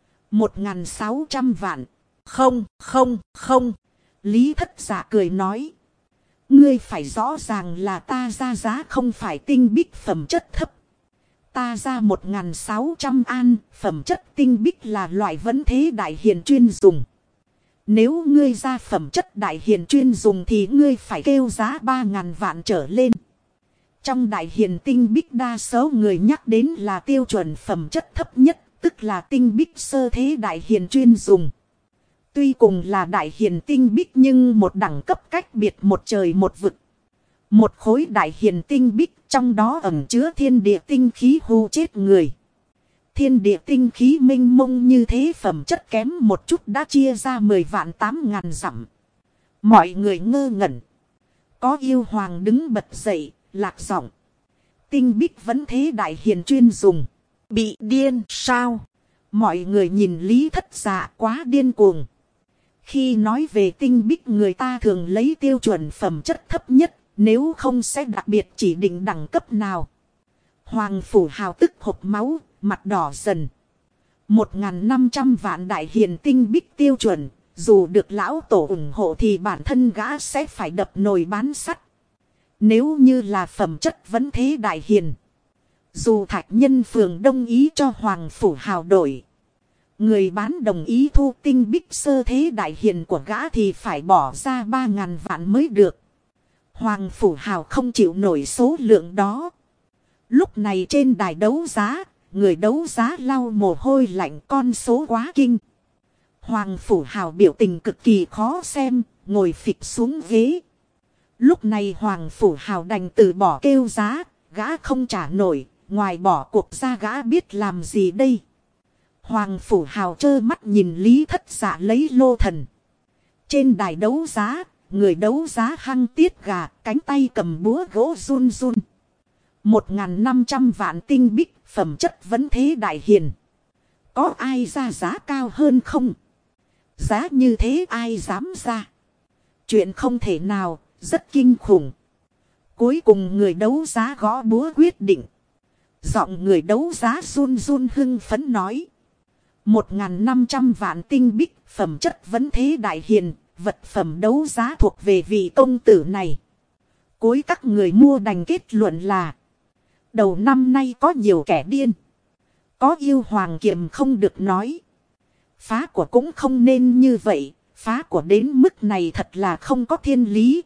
Speaker 1: 1.600 vạn. Không. Lý Thất Dạ cười nói. Ngươi phải rõ ràng là ta ra giá không phải tinh bích phẩm chất thấp. Ta ra 1.600 an, phẩm chất tinh bích là loại vấn thế đại hiền chuyên dùng. Nếu ngươi ra phẩm chất đại hiền chuyên dùng thì ngươi phải kêu giá 3.000 vạn trở lên. Trong đại hiền tinh bích đa số người nhắc đến là tiêu chuẩn phẩm chất thấp nhất, tức là tinh bích sơ thế đại hiền chuyên dùng. Tuy cùng là đại hiền tinh bích nhưng một đẳng cấp cách biệt một trời một vực. Một khối đại hiền tinh bích trong đó ẩn chứa thiên địa tinh khí hù chết người. Thiên địa tinh khí minh mông như thế phẩm chất kém một chút đã chia ra 10 vạn 8.000 dặm. Mọi người ngơ ngẩn. Có yêu hoàng đứng bật dậy, lạc giọng. Tinh bích vẫn thế đại hiền chuyên dùng. Bị điên sao? Mọi người nhìn Lý Thất Dạ quá điên cuồng. Khi nói về tinh bích người ta thường lấy tiêu chuẩn phẩm chất thấp nhất. Nếu không sẽ đặc biệt chỉ định đẳng cấp nào. Hoàng Phủ Hào tức hộc máu, mặt đỏ dần. 1.500 vạn đại hiền tinh bích tiêu chuẩn. Dù được lão tổ ủng hộ thì bản thân gã sẽ phải đập nồi bán sắt. Nếu như là phẩm chất vẫn thế đại hiền. Dù thạch nhân phường đồng ý cho Hoàng Phủ Hào đổi. Người bán đồng ý thu tinh bích sơ thế đại hiền của gã thì phải bỏ ra 3.000 vạn mới được. Hoàng Phủ Hào không chịu nổi số lượng đó. Lúc này trên đài đấu giá, người đấu giá lau mồ hôi lạnh con số quá kinh. Hoàng Phủ Hào biểu tình cực kỳ khó xem, ngồi phịch xuống ghế. Lúc này Hoàng Phủ Hào đành từ bỏ kêu giá, gã không trả nổi, ngoài bỏ cuộc ra gã biết làm gì đây. Hoàng Phủ Hào trơ mắt nhìn Lý Thất Dạ lấy lô thần. Trên đài đấu giá, người đấu giá hăng tiết gà, cánh tay cầm búa gỗ run run. 1.500 vạn tinh bích, phẩm chất vẫn thế đại hiền. Có ai ra giá cao hơn không? Giá như thế ai dám ra? Chuyện không thể nào, rất kinh khủng. Cuối cùng người đấu giá gõ búa quyết định. Giọng người đấu giá run run hưng phấn nói. 1.500 vạn tinh bích, phẩm chất vẫn thế đại hiền. Vật phẩm đấu giá thuộc về vị công tử này. Cuối các người mua đành kết luận là. Đầu năm nay có nhiều kẻ điên. Có yêu hoàng kiệm không được nói. Phá của cũng không nên như vậy. Phá của đến mức này thật là không có thiên lý.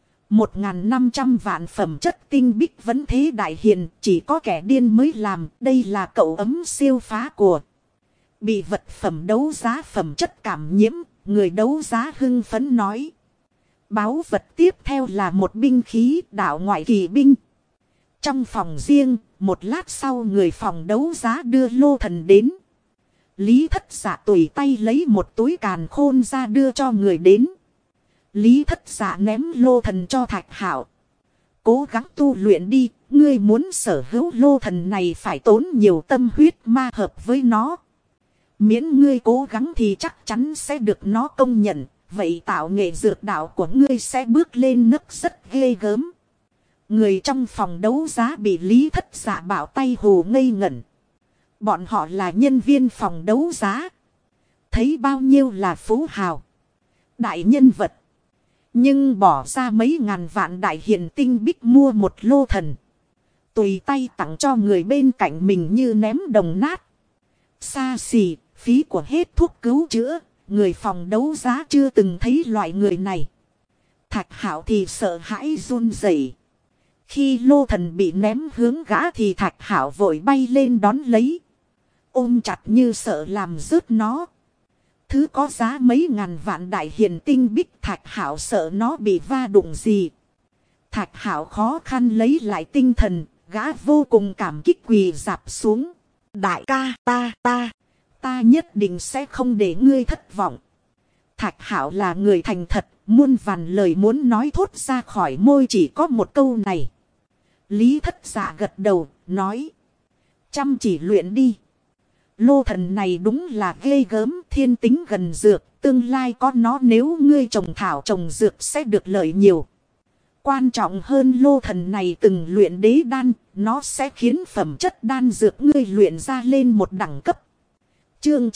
Speaker 1: 1.500 vạn phẩm chất tinh bích vẫn thế đại hiền. Chỉ có kẻ điên mới làm. Đây là cậu ấm siêu phá của. Bị vật phẩm đấu giá phẩm chất cảm nhiễm. Người đấu giá hưng phấn nói. Báu vật tiếp theo là một binh khí đạo ngoại kỳ binh. Trong phòng riêng, một lát sau người phòng đấu giá đưa lô thần đến. Lý Thất Dạ tùy tay lấy một túi càn khôn ra đưa cho người đến. Lý Thất Dạ ném lô thần cho Thạch Hạo. Cố gắng tu luyện đi, ngươi muốn sở hữu lô thần này phải tốn nhiều tâm huyết ma hợp với nó. Miễn ngươi cố gắng thì chắc chắn sẽ được nó công nhận, vậy tạo nghệ dược đạo của ngươi sẽ bước lên nấc rất ghê gớm. Người trong phòng đấu giá bị Lý Thất Dạ bảo tay hù ngây ngẩn. Bọn họ là nhân viên phòng đấu giá. Thấy bao nhiêu là phú hào, đại nhân vật, nhưng bỏ ra mấy ngàn vạn đại hiền tinh bích mua một lô thần, tùy tay tặng cho người bên cạnh mình như ném đồng nát. Xa xỉ, phí của hết thuốc cứu chữa, người phòng đấu giá chưa từng thấy loại người này. Thạch Hạo thì sợ hãi run rẩy. Khi lô thần bị ném hướng gã thì Thạch Hạo vội bay lên đón lấy, ôm chặt như sợ làm rớt nó. Thứ có giá mấy ngàn vạn đại hiền tinh bích, Thạch Hạo sợ nó bị va đụng gì. Thạch Hạo khó khăn lấy lại tinh thần, gã vô cùng cảm kích quỳ rạp xuống. Đại ca, ta nhất định sẽ không để ngươi thất vọng. Thạch Hạo là người thành thật, muôn vàn lời muốn nói thốt ra khỏi môi chỉ có một câu này. Lý Thất Dạ gật đầu, nói: chăm chỉ luyện đi. Lô thần này đúng là ghê gớm, thiên tính gần dược, tương lai có nó nếu ngươi trồng thảo trồng dược sẽ được lợi nhiều. Quan trọng hơn lô thần này từng luyện đế đan, nó sẽ khiến phẩm chất đan dược ngươi luyện ra lên một đẳng cấp. Chương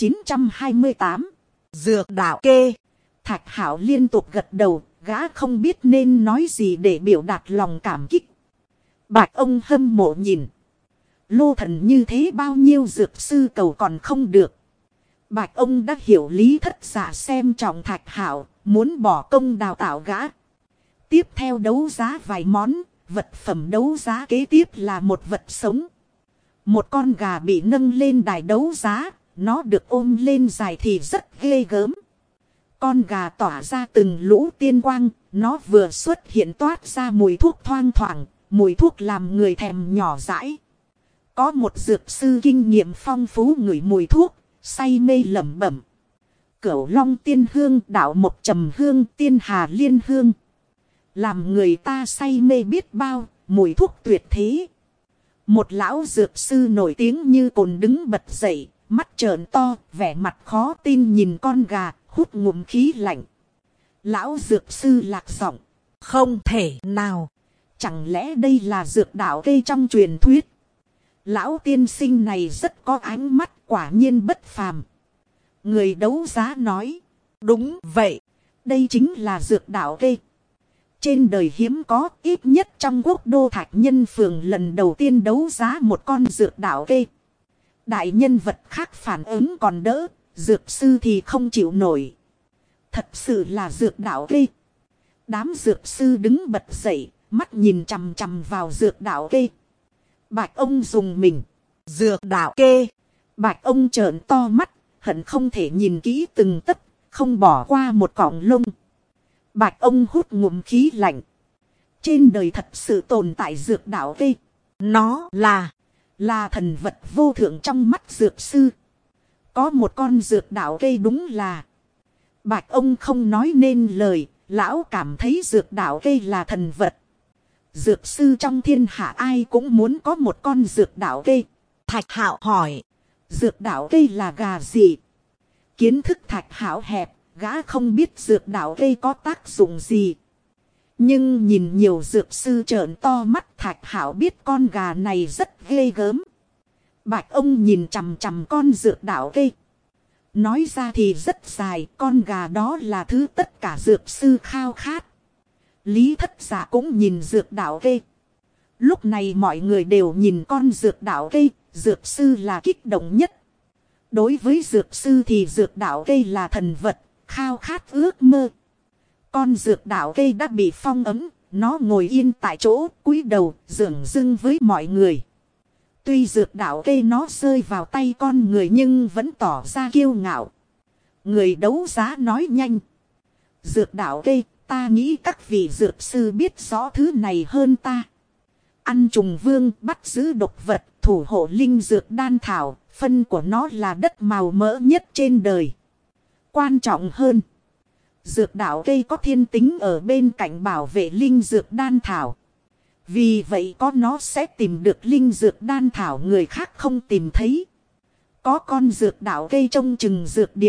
Speaker 1: 928 Dược đạo kê. Thạch Hạo liên tục gật đầu, gã không biết nên nói gì để biểu đạt lòng cảm kích. Bạch ông hâm mộ nhìn. Lô thần như thế bao nhiêu dược sư cầu còn không được. Bạch ông đã hiểu Lý Thất Dạ xem trọng Thạch Hạo, muốn bỏ công đào tạo gã. Tiếp theo đấu giá vài món, vật phẩm đấu giá kế tiếp là một vật sống. Một con gà bị nâng lên đài đấu giá, nó được ôm lên dài thì rất ghê gớm. Con gà tỏa ra từng lũ tiên quang, nó vừa xuất hiện toát ra mùi thuốc thoang thoảng, mùi thuốc làm người thèm nhỏ dãi. Có một dược sư kinh nghiệm phong phú ngửi mùi thuốc, say mê lẩm bẩm: Cửu Long tiên hương, đạo mộc trầm hương, tiên hà liên hương. Làm người ta say mê biết bao, mùi thuốc tuyệt thế. Một lão dược sư nổi tiếng như cồn đứng bật dậy, mắt trợn to, vẻ mặt khó tin nhìn con gà, hút ngụm khí lạnh. Lão dược sư lạc giọng: không thể nào, chẳng lẽ đây là dược đạo cây trong truyền thuyết? Lão tiên sinh này rất có ánh mắt, quả nhiên bất phàm. Người đấu giá nói: đúng vậy, đây chính là dược đạo cây. Trên đời hiếm có, ít nhất trong quốc đô Thạch Nhân Phường lần đầu tiên đấu giá một con dược đạo cây. Đại nhân vật khác phản ứng còn đỡ, dược sư thì không chịu nổi. Thật sự là dược đạo cây. Đám dược sư đứng bật dậy, mắt nhìn chằm chằm vào dược đạo cây. Bạch ông dùng mình. Dược đạo kê. Bạch ông trợn to mắt, hận không thể nhìn kỹ từng tấc, không bỏ qua một cọng lông. Bạch ông hút ngụm khí lạnh. Trên đời thật sự tồn tại dược đạo kê. Nó là thần vật vô thượng trong mắt dược sư. Có một con dược đạo kê đúng là. Bạch ông không nói nên lời, lão cảm thấy dược đạo kê là thần vật. Dược sư trong thiên hạ ai cũng muốn có một con dược đạo cây. Thạch Hạo hỏi: dược đạo cây là gà gì? Kiến thức Thạch Hạo hẹp, gã không biết dược đạo cây có tác dụng gì. Nhưng nhìn nhiều dược sư trợn to mắt, Thạch Hạo biết con gà này rất ghê gớm. Bạch ông nhìn chằm chằm con dược đạo cây. Nói ra thì rất dài, con gà đó là thứ tất cả dược sư khao khát. Lý Thất Dạ cũng nhìn dược đạo cây. Lúc này mọi người đều nhìn con dược đạo cây, dược sư là kích động nhất. Đối với dược sư thì dược đạo cây là thần vật, khao khát ước mơ. Con dược đạo cây đã bị phong ấn, nó ngồi yên tại chỗ, cúi đầu, dửng dưng với mọi người. Tuy dược đạo cây nó rơi vào tay con người nhưng vẫn tỏ ra kiêu ngạo. Người đấu giá nói nhanh: dược đạo cây, ta nghĩ các vị dược sư biết rõ thứ này hơn ta. Ăn trùng vương, bắt giữ độc vật, thủ hộ linh dược đan thảo, phân của nó là đất màu mỡ nhất trên đời. Quan trọng hơn, dược đạo cây có thiên tính ở bên cạnh bảo vệ linh dược đan thảo. Vì vậy có nó sẽ tìm được linh dược đan thảo người khác không tìm thấy. Có con dược đạo cây trông chừng dược điền,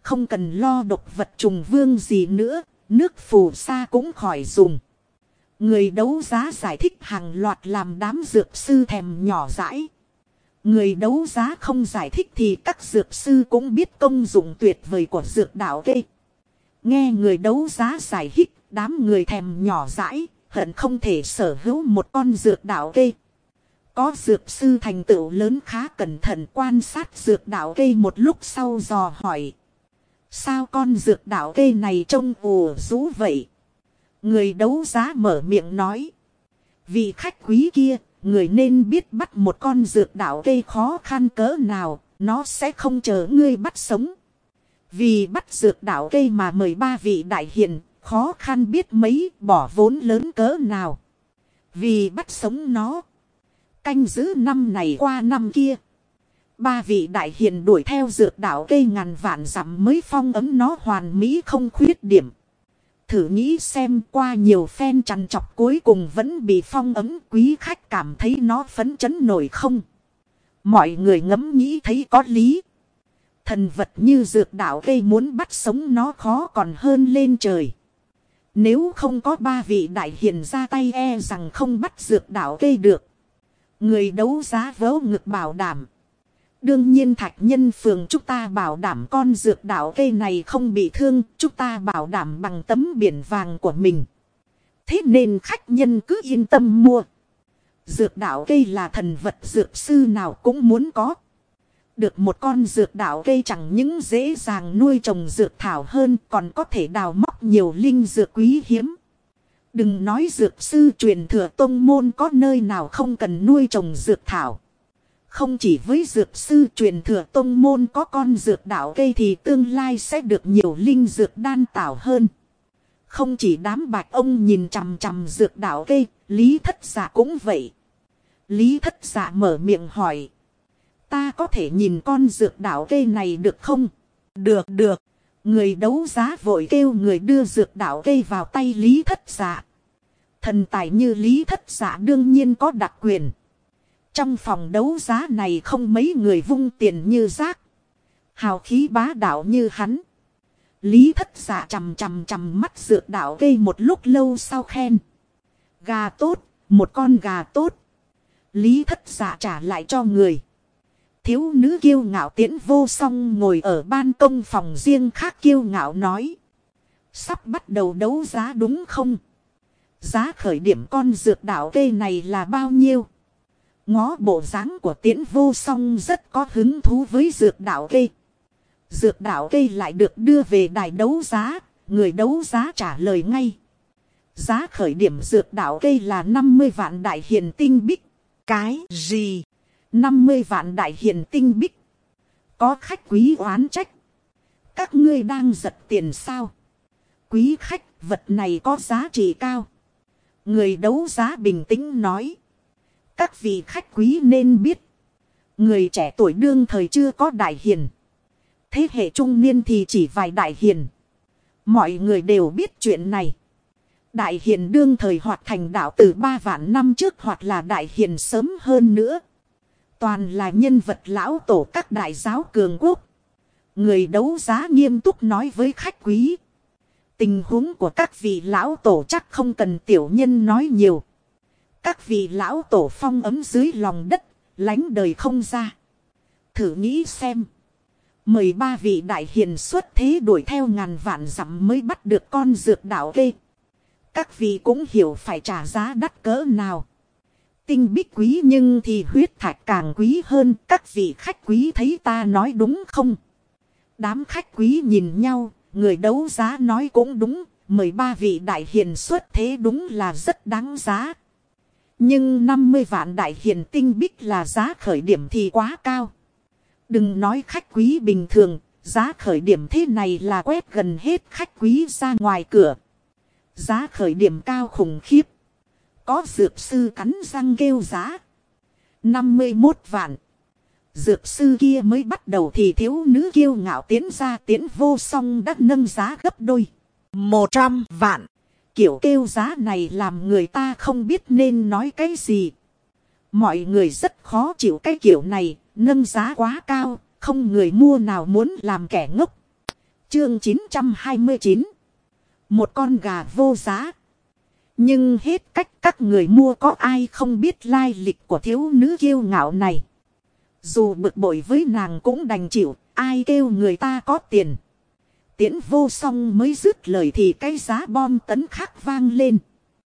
Speaker 1: không cần lo độc vật trùng vương gì nữa, nước phù sa cũng khỏi dùng. Người đấu giá giải thích hàng loạt làm đám dược sư thèm nhỏ dãi. Người đấu giá không giải thích thì các dược sư cũng biết công dụng tuyệt vời của dược đạo cây. Nghe người đấu giá giải thích, đám người thèm nhỏ dãi, hận không thể sở hữu một con dược đạo cây. Có dược sư thành tựu lớn khá cẩn thận quan sát dược đạo cây một lúc sau dò hỏi. Sao con dược đạo cây này trông ù rũ vậy? Người đấu giá mở miệng nói. Vị khách quý kia, người nên biết bắt một con dược đạo cây khó khăn cỡ nào, nó sẽ không chờ ngươi bắt sống. Vì bắt dược đạo cây mà mời 3 vị đại hiền, khó khăn biết mấy, bỏ vốn lớn cỡ nào. Vì bắt sống nó, canh giữ năm này qua năm kia. 3 vị đại hiền đuổi theo dược đạo cây ngàn vạn dặm mới phong ấm nó hoàn mỹ không khuyết điểm. Thử nghĩ xem, qua nhiều phen trằn trọc cuối cùng vẫn bị phong ấm, quý khách cảm thấy nó phấn chấn nổi không? Mọi người ngẫm nghĩ thấy có lý. Thần vật như dược đạo cây muốn bắt sống nó khó còn hơn lên trời. Nếu không có 3 vị đại hiền ra tay e rằng không bắt dược đạo cây được. Người đấu giá vớ ngực bảo đảm. Đương nhiên Thạch Nhân phường chúng ta bảo đảm con dược đạo cây này không bị thương, chúng ta bảo đảm bằng tấm biển vàng của mình. Thế nên khách nhân cứ yên tâm mua. Dược đạo cây là thần vật dược sư nào cũng muốn có. Được một con dược đạo cây chẳng những dễ dàng nuôi trồng dược thảo hơn, còn có thể đào móc nhiều linh dược quý hiếm. Đừng nói dược sư truyền thừa tông môn có nơi nào không cần nuôi trồng dược thảo. Không chỉ với dược sư truyền thừa tông môn có con dược đạo cây thì tương lai sẽ được nhiều linh dược đan tảo hơn. Không chỉ đám bạch ông nhìn chằm chằm dược đạo cây, Lý Thất Dạ cũng vậy. Lý Thất Dạ mở miệng hỏi. Ta có thể nhìn con dược đạo cây này được không? Được. Người đấu giá vội kêu người đưa dược đạo cây vào tay Lý Thất Dạ. Thần tài như Lý Thất Dạ đương nhiên có đặc quyền. Trong phòng đấu giá này không mấy người vung tiền như rác. Hào khí bá đạo như hắn. Lý Thất Dạ chằm mắt dược đạo cây một lúc lâu sau khen. Gà tốt, một con gà tốt. Lý Thất Dạ trả lại cho người. Thiếu nữ kiêu ngạo Tiễn Vô Song ngồi ở ban công phòng riêng khác kiêu ngạo nói. Sắp bắt đầu đấu giá đúng không? Giá khởi điểm con dược đạo cây này là bao nhiêu? Ngó bộ dáng của Tiễn Vô Song rất có hứng thú với dược đạo cây. Dược đạo cây lại được đưa về đài đấu giá, người đấu giá trả lời ngay. Giá khởi điểm dược đạo cây là 50 vạn đại hiền tinh bích. Cái gì? 50 vạn đại hiền tinh bích. Có khách quý oán trách. Các ngươi đang giật tiền sao? Quý khách, vật này có giá trị cao. Người đấu giá bình tĩnh nói. Các vị khách quý nên biết. Người trẻ tuổi đương thời chưa có đại hiền. Thế hệ trung niên thì chỉ vài đại hiền. Mọi người đều biết chuyện này. Đại hiền đương thời hoặc thành đạo từ 3 vạn năm trước hoặc là đại hiền sớm hơn nữa. Toàn là nhân vật lão tổ các đại giáo cường quốc. Người đấu giá nghiêm túc nói với khách quý. Tình huống của các vị lão tổ chắc không cần tiểu nhân nói nhiều. Các vị lão tổ phong ấm dưới lòng đất, lánh đời không ra. Thử nghĩ xem. 13 vị đại hiền xuất thế đuổi theo ngàn vạn dặm mới bắt được con dược đạo cây. Các vị cũng hiểu phải trả giá đắt cỡ nào. Tinh bích quý nhưng thì huyết thạch càng quý hơn. Các vị khách quý thấy ta nói đúng không? Đám khách quý nhìn nhau, người đấu giá nói cũng đúng. 13 vị đại hiền xuất thế đúng là rất đáng giá. Nhưng 50 vạn đại hiền tinh bích là giá khởi điểm thì quá cao. Đừng nói khách quý bình thường, giá khởi điểm thế này là quét gần hết khách quý ra ngoài cửa. Giá khởi điểm cao khủng khiếp. Có dược sư cắn răng kêu giá. 51 vạn. Dược sư kia mới bắt đầu thì thiếu nữ kiêu ngạo tiến ra Tiễn Vô Song đã nâng giá gấp đôi. 100 vạn. Kiểu kêu giá này làm người ta không biết nên nói cái gì. Mọi người rất khó chịu cái kiểu này, nâng giá quá cao, không người mua nào muốn làm kẻ ngốc. Chương 929. Một con gà vô giá. Nhưng hết cách các người mua có ai không biết lai lịch của thiếu nữ kiêu ngạo này. Dù bực bội với nàng cũng đành chịu, ai kêu người ta có tiền. Tiễn Vô Song mới dứt lời thì cái giá bom tấn khác vang lên.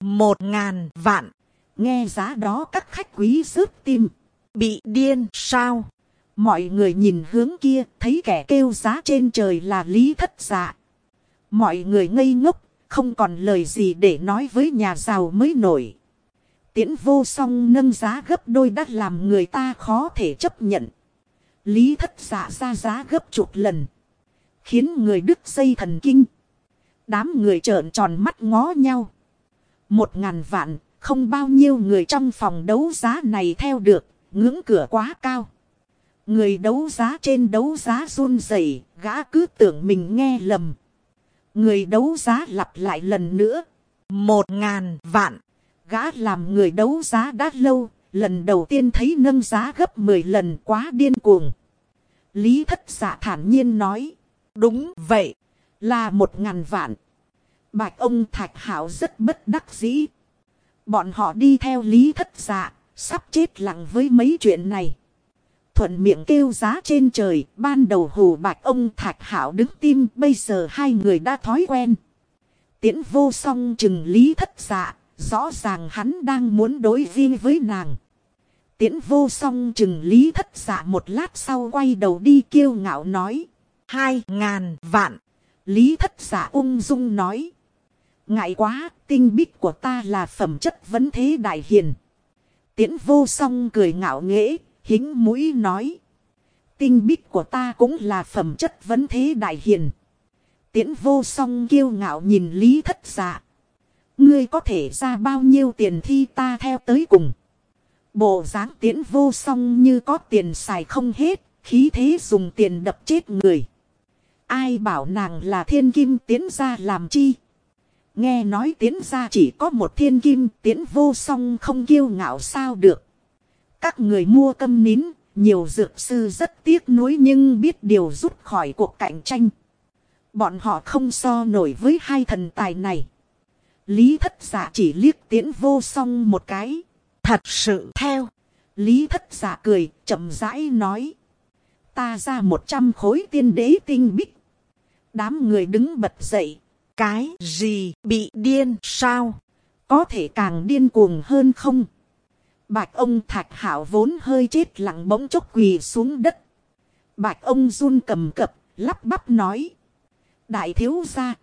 Speaker 1: 1.000 vạn. Nghe giá đó các khách quý rớt tim. Bị điên sao? Mọi người nhìn hướng kia thấy kẻ kêu giá trên trời là Lý Thất Dạ. Mọi người ngây ngốc, không còn lời gì để nói với nhà giàu mới nổi. Tiễn Vô Song nâng giá gấp đôi đã làm người ta khó thể chấp nhận. Lý Thất Dạ ra giá gấp chục lần, khiến người đứt dây thần kinh. Đám người trợn tròn mắt ngó nhau. 1.000 vạn, không bao nhiêu người trong phòng đấu giá này theo được, ngưỡng cửa quá cao. Người đấu giá trên đấu giá run rẩy, gã cứ tưởng mình nghe lầm. Người đấu giá lặp lại lần nữa. 1.000 vạn. Gã làm người đấu giá đã lâu, lần đầu tiên thấy nâng giá gấp 10 lần, quá điên cuồng. Lý Thất Dạ thản nhiên nói. Đúng vậy, là 1.000 vạn. Bạch ông Thạch Hảo rất bất đắc dĩ. Bọn họ đi theo Lý Thất Dạ, sắp chết lặng với mấy chuyện này. Thuận miệng kêu giá trên trời, ban đầu hù Bạch ông Thạch Hảo đứng tim, bây giờ hai người đã thói quen. Tiễn Vô Song chừng Lý Thất Dạ, rõ ràng hắn đang muốn đối vi với nàng. Tiễn Vô Song chừng Lý Thất Dạ một lát sau quay đầu đi kiêu ngạo nói. 2.000 vạn. Lý Thất Dạ ung dung nói. Ngại quá, tinh bích của ta là phẩm chất vấn thế đại hiền. Tiễn Vô Song cười ngạo nghễ, hính mũi nói. Tinh bích của ta cũng là phẩm chất vấn thế đại hiền. Tiễn Vô Song kiêu ngạo nhìn Lý Thất Dạ. Ngươi có thể ra bao nhiêu tiền thi ta theo tới cùng. Bộ dáng Tiễn Vô Song như có tiền xài không hết, khí thế dùng tiền đập chết người. Ai bảo nàng là thiên kim Tiễn gia làm chi? Nghe nói Tiễn gia chỉ có một thiên kim, Tiễn Vô Song không kiêu ngạo sao được. Các người mua câm nín, nhiều dược sư rất tiếc nuối nhưng biết điều rút khỏi cuộc cạnh tranh. Bọn họ không so nổi với hai thần tài này. Lý Thất Dạ chỉ liếc Tiễn Vô Song một cái. Thật sự theo. Lý Thất Dạ cười, chậm rãi nói. Ta ra 100 khối tiên đế tinh bích. Đám người đứng bật dậy. Cái gì, bị điên sao? Có thể càng điên cuồng hơn không? Bạch ông Thạch Hảo vốn hơi chết lặng bỗng chốc quỳ xuống đất. Bạch ông run cầm cập, lắp bắp nói. Đại thiếu gia,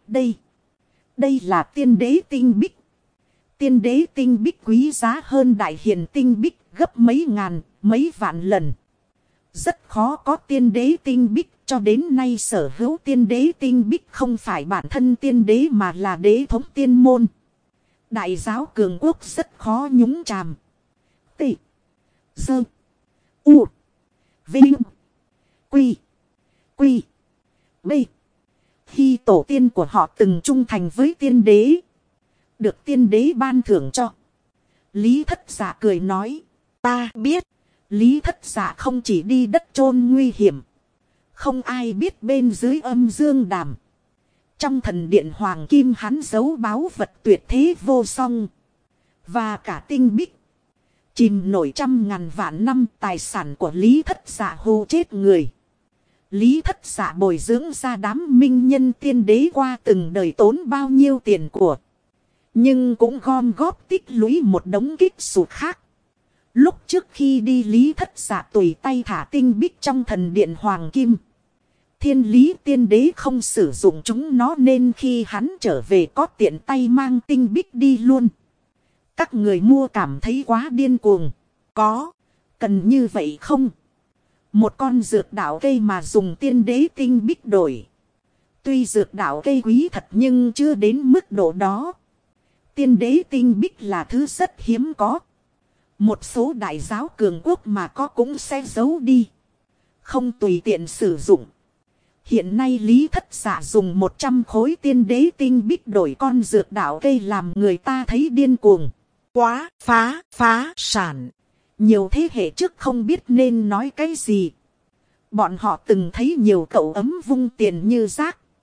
Speaker 1: đây là tiên đế tinh bích. Tiên đế tinh bích quý giá hơn đại hiền tinh bích gấp mấy ngàn, mấy vạn lần. Rất khó có tiên đế tinh bích, cho đến nay sở hữu tiên đế tinh bích không phải bản thân tiên đế mà là đế thống tiên môn. Đại giáo cường quốc rất khó nhúng chàm. T. Dơ. U. Vinh. Quy. Quy. B. Khi tổ tiên của họ từng trung thành với tiên đế, được tiên đế ban thưởng cho. Lý Thất Dạ cười nói. Ta biết. Lý Thất Dạ không chỉ đi đất chôn nguy hiểm. Không ai biết bên dưới âm dương đàm. Trong thần điện hoàng kim hắn giấu báu vật tuyệt thế vô song. Và cả tinh bích. Chìm nổi 100.000 vạn năm tài sản của Lý Thất Dạ hù chết người. Lý Thất Dạ bồi dưỡng ra đám minh nhân tiên đế qua từng đời tốn bao nhiêu tiền của. Nhưng cũng gom góp tích lũy một đống kích sụt khác. Lúc trước khi đi Lý Thất Dạ tùy tay thả tinh bích trong thần điện hoàng kim. Thiên lý tiên đế không sử dụng chúng nó nên khi hắn trở về có tiện tay mang tinh bích đi luôn. Các người mua cảm thấy quá điên cuồng. Có, cần như vậy không? Một con dược đạo cây mà dùng tiên đế tinh bích đổi. Tuy dược đạo cây quý thật nhưng chưa đến mức độ đó. Tiên đế tinh bích là thứ rất hiếm có. Một số đại giáo cường quốc mà có cũng sẽ giấu đi. Không tùy tiện sử dụng. Hiện nay Lý Thất Dạ dùng 100 khối tiên đế tinh bích đổi con dược đạo cây làm người ta thấy điên cuồng. Quá phá sản. Nhiều thế hệ trước không biết nên nói cái gì. Bọn họ từng thấy nhiều cậu ấm vung tiền như rác.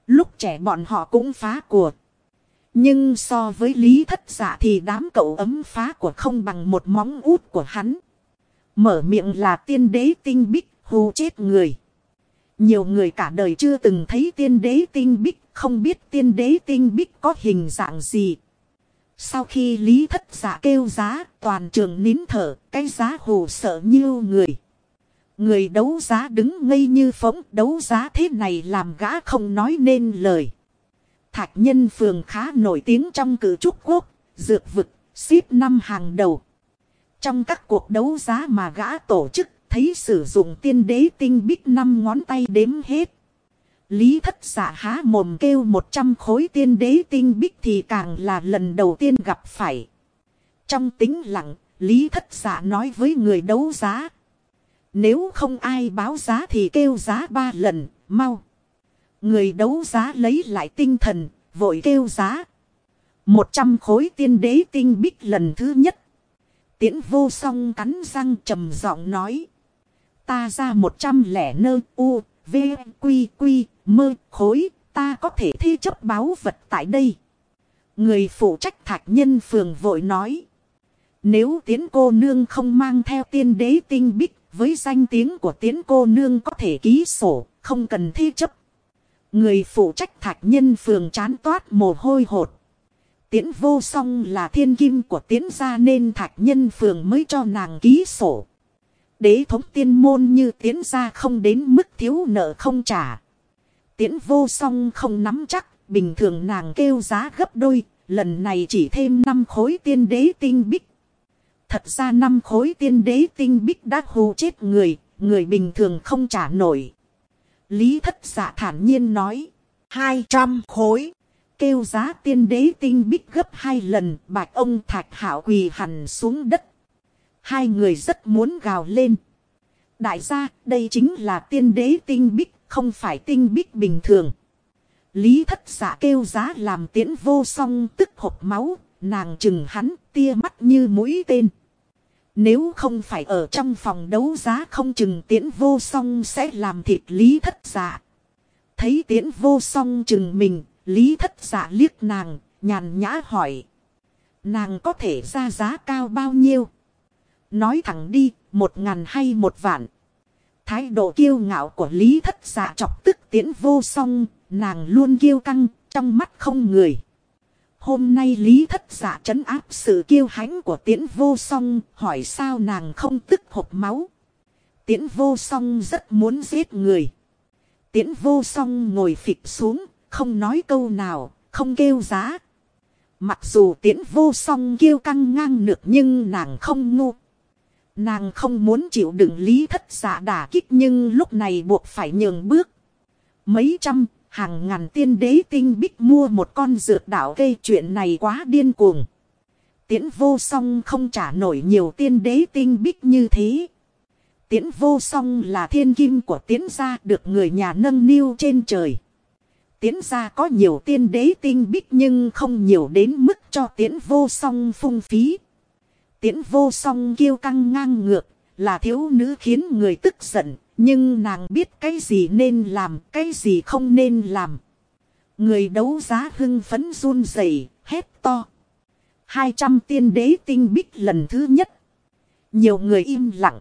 Speaker 1: Lúc trẻ bọn họ cũng phá của. Nhưng so với Lý Thất Dạ thì đám cậu ấm phá của không bằng một móng út của hắn. Mở miệng là tiên đế tinh bích, hù chết người. Nhiều người cả đời chưa từng thấy tiên đế tinh bích, không biết tiên đế tinh bích có hình dạng gì. Sau khi Lý Thất Dạ kêu giá, toàn trường nín thở, cái giá hù sợ như người. Người đấu giá đứng ngây như phỗng, đấu giá thế này làm gã không nói nên lời. Thạch Nhân Phường khá nổi tiếng trong cử trúc quốc, dược vực, xếp 5 hàng đầu. Trong các cuộc đấu giá mà gã tổ chức, thấy sử dụng tiên đế tinh bích 5 ngón tay đếm hết. Lý Thất Dạ há mồm kêu 100 khối tiên đế tinh bích thì càng là lần đầu tiên gặp phải. Trong tĩnh lặng, Lý Thất Dạ nói với người đấu giá. Nếu không ai báo giá thì kêu giá 3 lần, mau. Người đấu giá lấy lại tinh thần, vội kêu giá. 100 khối tiên đế tinh bích lần thứ nhất. Tiễn Vô Song cắn răng trầm giọng nói. Ta ra 100 nơ u, v, quy quy, mơ khối, ta có thể thi chấp báu vật tại đây. Người phụ trách Thạch Nhân Phường vội nói. Nếu Tiễn cô nương không mang theo tiên đế tinh bích, với danh tiếng của Tiễn cô nương có thể ký sổ, không cần thi chấp. Người phụ trách Thạch Nhân Phường chán toát mồ hôi hột. Tiễn Vô Song là thiên kim của Tiễn gia nên Thạch Nhân Phường mới cho nàng ký sổ. Đế thống tiên môn như Tiễn gia không đến mức thiếu nợ không trả. Tiễn Vô Song không nắm chắc, bình thường nàng kêu giá gấp đôi, lần này chỉ thêm 5 khối tiên đế tinh bích. Thật ra 5 khối tiên đế tinh bích đã hù chết người, người bình thường không trả nổi. Lý Thất Dạ thản nhiên nói, 200 khối. Kêu giá tiên đế tinh bích gấp 2 lần, bạch ông Thạch Hạo quỳ hẳn xuống đất. Hai người rất muốn gào lên. Đại gia, đây chính là tiên đế tinh bích, không phải tinh bích bình thường. Lý Thất Dạ kêu giá làm Tiễn Vô Song tức hộc máu, nàng chừng hắn tia mắt như mũi tên. Nếu không phải ở trong phòng đấu giá không chừng Tiễn Vô Song sẽ làm thịt Lý Thất Dạ. Thấy Tiễn Vô Song chừng mình, Lý Thất Dạ liếc nàng, nhàn nhã hỏi. Nàng có thể ra giá cao bao nhiêu? Nói thẳng đi, 1.000 hay 1 vạn. Thái độ kiêu ngạo của Lý Thất Dạ chọc tức Tiễn Vô Song, nàng luôn kiêu căng, trong mắt không người. Hôm nay Lý Thất Dạ trấn áp sự kiêu hãnh của Tiễn Vô Song, hỏi sao nàng không tức hộc máu. Tiễn Vô Song rất muốn giết người. Tiễn Vô Song ngồi phịch xuống, không nói câu nào, không kêu giá. Mặc dù Tiễn Vô Song kiêu căng ngang ngược nhưng nàng không ngu. Nàng không muốn chịu đựng Lý Thất Dạ đả kích nhưng lúc này buộc phải nhường bước. Mấy trăm, hàng ngàn tiên đế tinh bích mua một con dược đảo cây, chuyện này quá điên cuồng. Tiễn Vô Song không trả nổi nhiều tiên đế tinh bích như thế. Tiễn Vô Song là thiên kim của Tiễn gia, được người nhà nâng niu trên trời. Tiễn gia có nhiều tiên đế tinh bích nhưng không nhiều đến mức cho Tiễn Vô Song phung phí. Tiễn Vô Song kiêu căng ngang ngược, là thiếu nữ khiến người tức giận, nhưng nàng biết cái gì nên làm, cái gì không nên làm. Người đấu giá hưng phấn run rẩy, hét to. 200 tiên đế tinh bích lần thứ nhất. Nhiều người im lặng.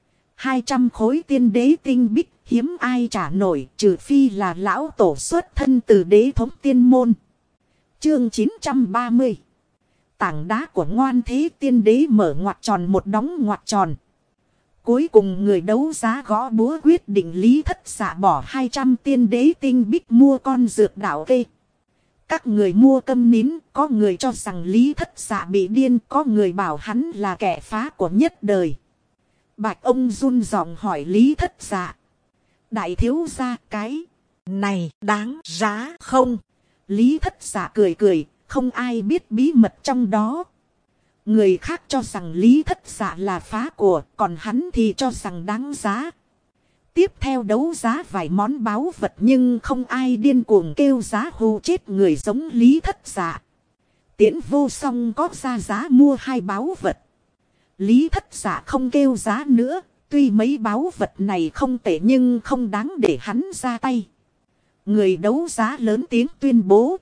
Speaker 1: 200 khối tiên đế tinh bích hiếm ai trả nổi, trừ phi là lão tổ xuất thân từ đế thống tiên môn. Chương 930. Tảng đá của Ngoan Thế Tiên Đế mở ngoặc tròn một đóng ngoặc tròn. Cuối cùng người đấu giá gõ búa quyết định Lý Thất Dạ bỏ 200 tiên đế tinh bích mua con dược đảo kê. Các người mua câm nín, có người cho rằng Lý Thất Dạ bị điên, có người bảo hắn là kẻ phá của nhất đời. Bạch ông run giọng hỏi Lý Thất Dạ. Đại thiếu gia, cái này đáng giá không? Lý Thất Dạ cười cười, không ai biết bí mật trong đó. Người khác cho rằng Lý Thất Dạ là phá của, còn hắn thì cho rằng đáng giá. Tiếp theo đấu giá vài món báu vật nhưng không ai điên cuồng kêu giá hù chết người giống Lý Thất Dạ. Tiễn Vô Song có ra giá mua 2 báu vật. Lý Thất Dạ không kêu giá nữa, tuy mấy báu vật này không tệ nhưng không đáng để hắn ra tay. Người đấu giá lớn tiếng tuyên bố.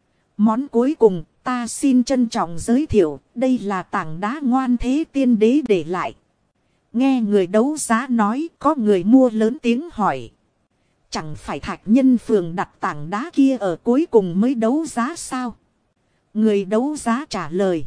Speaker 1: Món cuối cùng ta xin trân trọng giới thiệu. Đây là tảng đá Ngoan Thế Tiên Đế để lại. Nghe người đấu giá nói, có người mua lớn tiếng hỏi. Chẳng phải Thạch Nhân Phường đặt tảng đá kia ở cuối cùng mới đấu giá sao? Người đấu giá trả lời.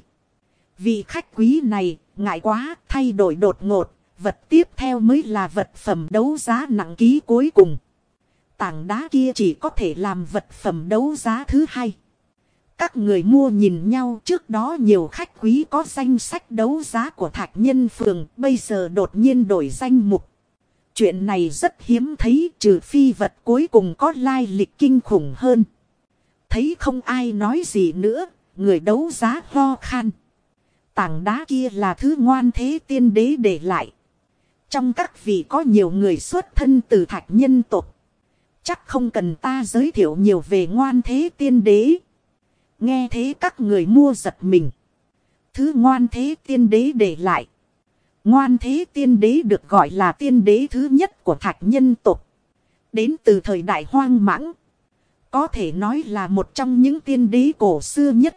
Speaker 1: Vị khách quý này, ngại quá, thay đổi đột ngột. Vật tiếp theo mới là vật phẩm đấu giá nặng ký cuối cùng. Tảng đá kia chỉ có thể làm vật phẩm đấu giá thứ hai. Các người mua nhìn nhau, trước đó nhiều khách quý có danh sách đấu giá của Thạch Nhân Phường, bây giờ đột nhiên đổi danh mục. Chuyện này rất hiếm thấy, trừ phi vật cuối cùng có lai lịch kinh khủng hơn. Thấy không ai nói gì nữa, người đấu giá ho khan. Tảng đá kia là thứ Ngoan Thế Tiên Đế để lại. Trong các vị có nhiều người xuất thân từ Thạch nhân tộc. Chắc không cần ta giới thiệu nhiều về Ngoan Thế Tiên Đế. Nghe thế các người mua giật mình. Thứ Ngoan Thế Tiên Đế để lại. Ngoan Thế Tiên Đế được gọi là tiên đế thứ nhất của Thạch nhân tộc. Đến từ thời đại hoang mãng. Có thể nói là một trong những tiên đế cổ xưa nhất.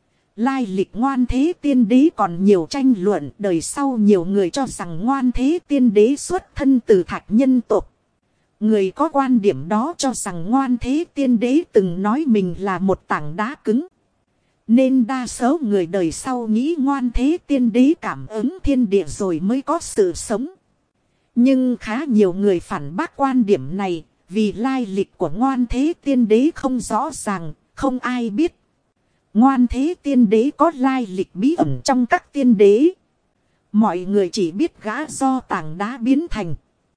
Speaker 1: Lai lịch Ngoan Thế Tiên Đế còn nhiều tranh luận. Đời sau nhiều người cho rằng Ngoan Thế Tiên Đế xuất thân từ Thạch nhân tộc. Người có quan điểm đó cho rằng Ngoan Thế Tiên Đế từng nói mình là một tảng đá cứng. Nên đa số người đời sau nghĩ Ngoan Thế Tiên Đế cảm ứng thiên địa rồi mới có sự sống. Nhưng khá nhiều người phản bác quan điểm này. Vì lai lịch của Ngoan Thế Tiên Đế không rõ ràng, không ai biết. Ngoan Thế Tiên Đế có lai lịch bí ẩn trong các tiên đế. Mọi người chỉ biết gã do tảng đá biến thành.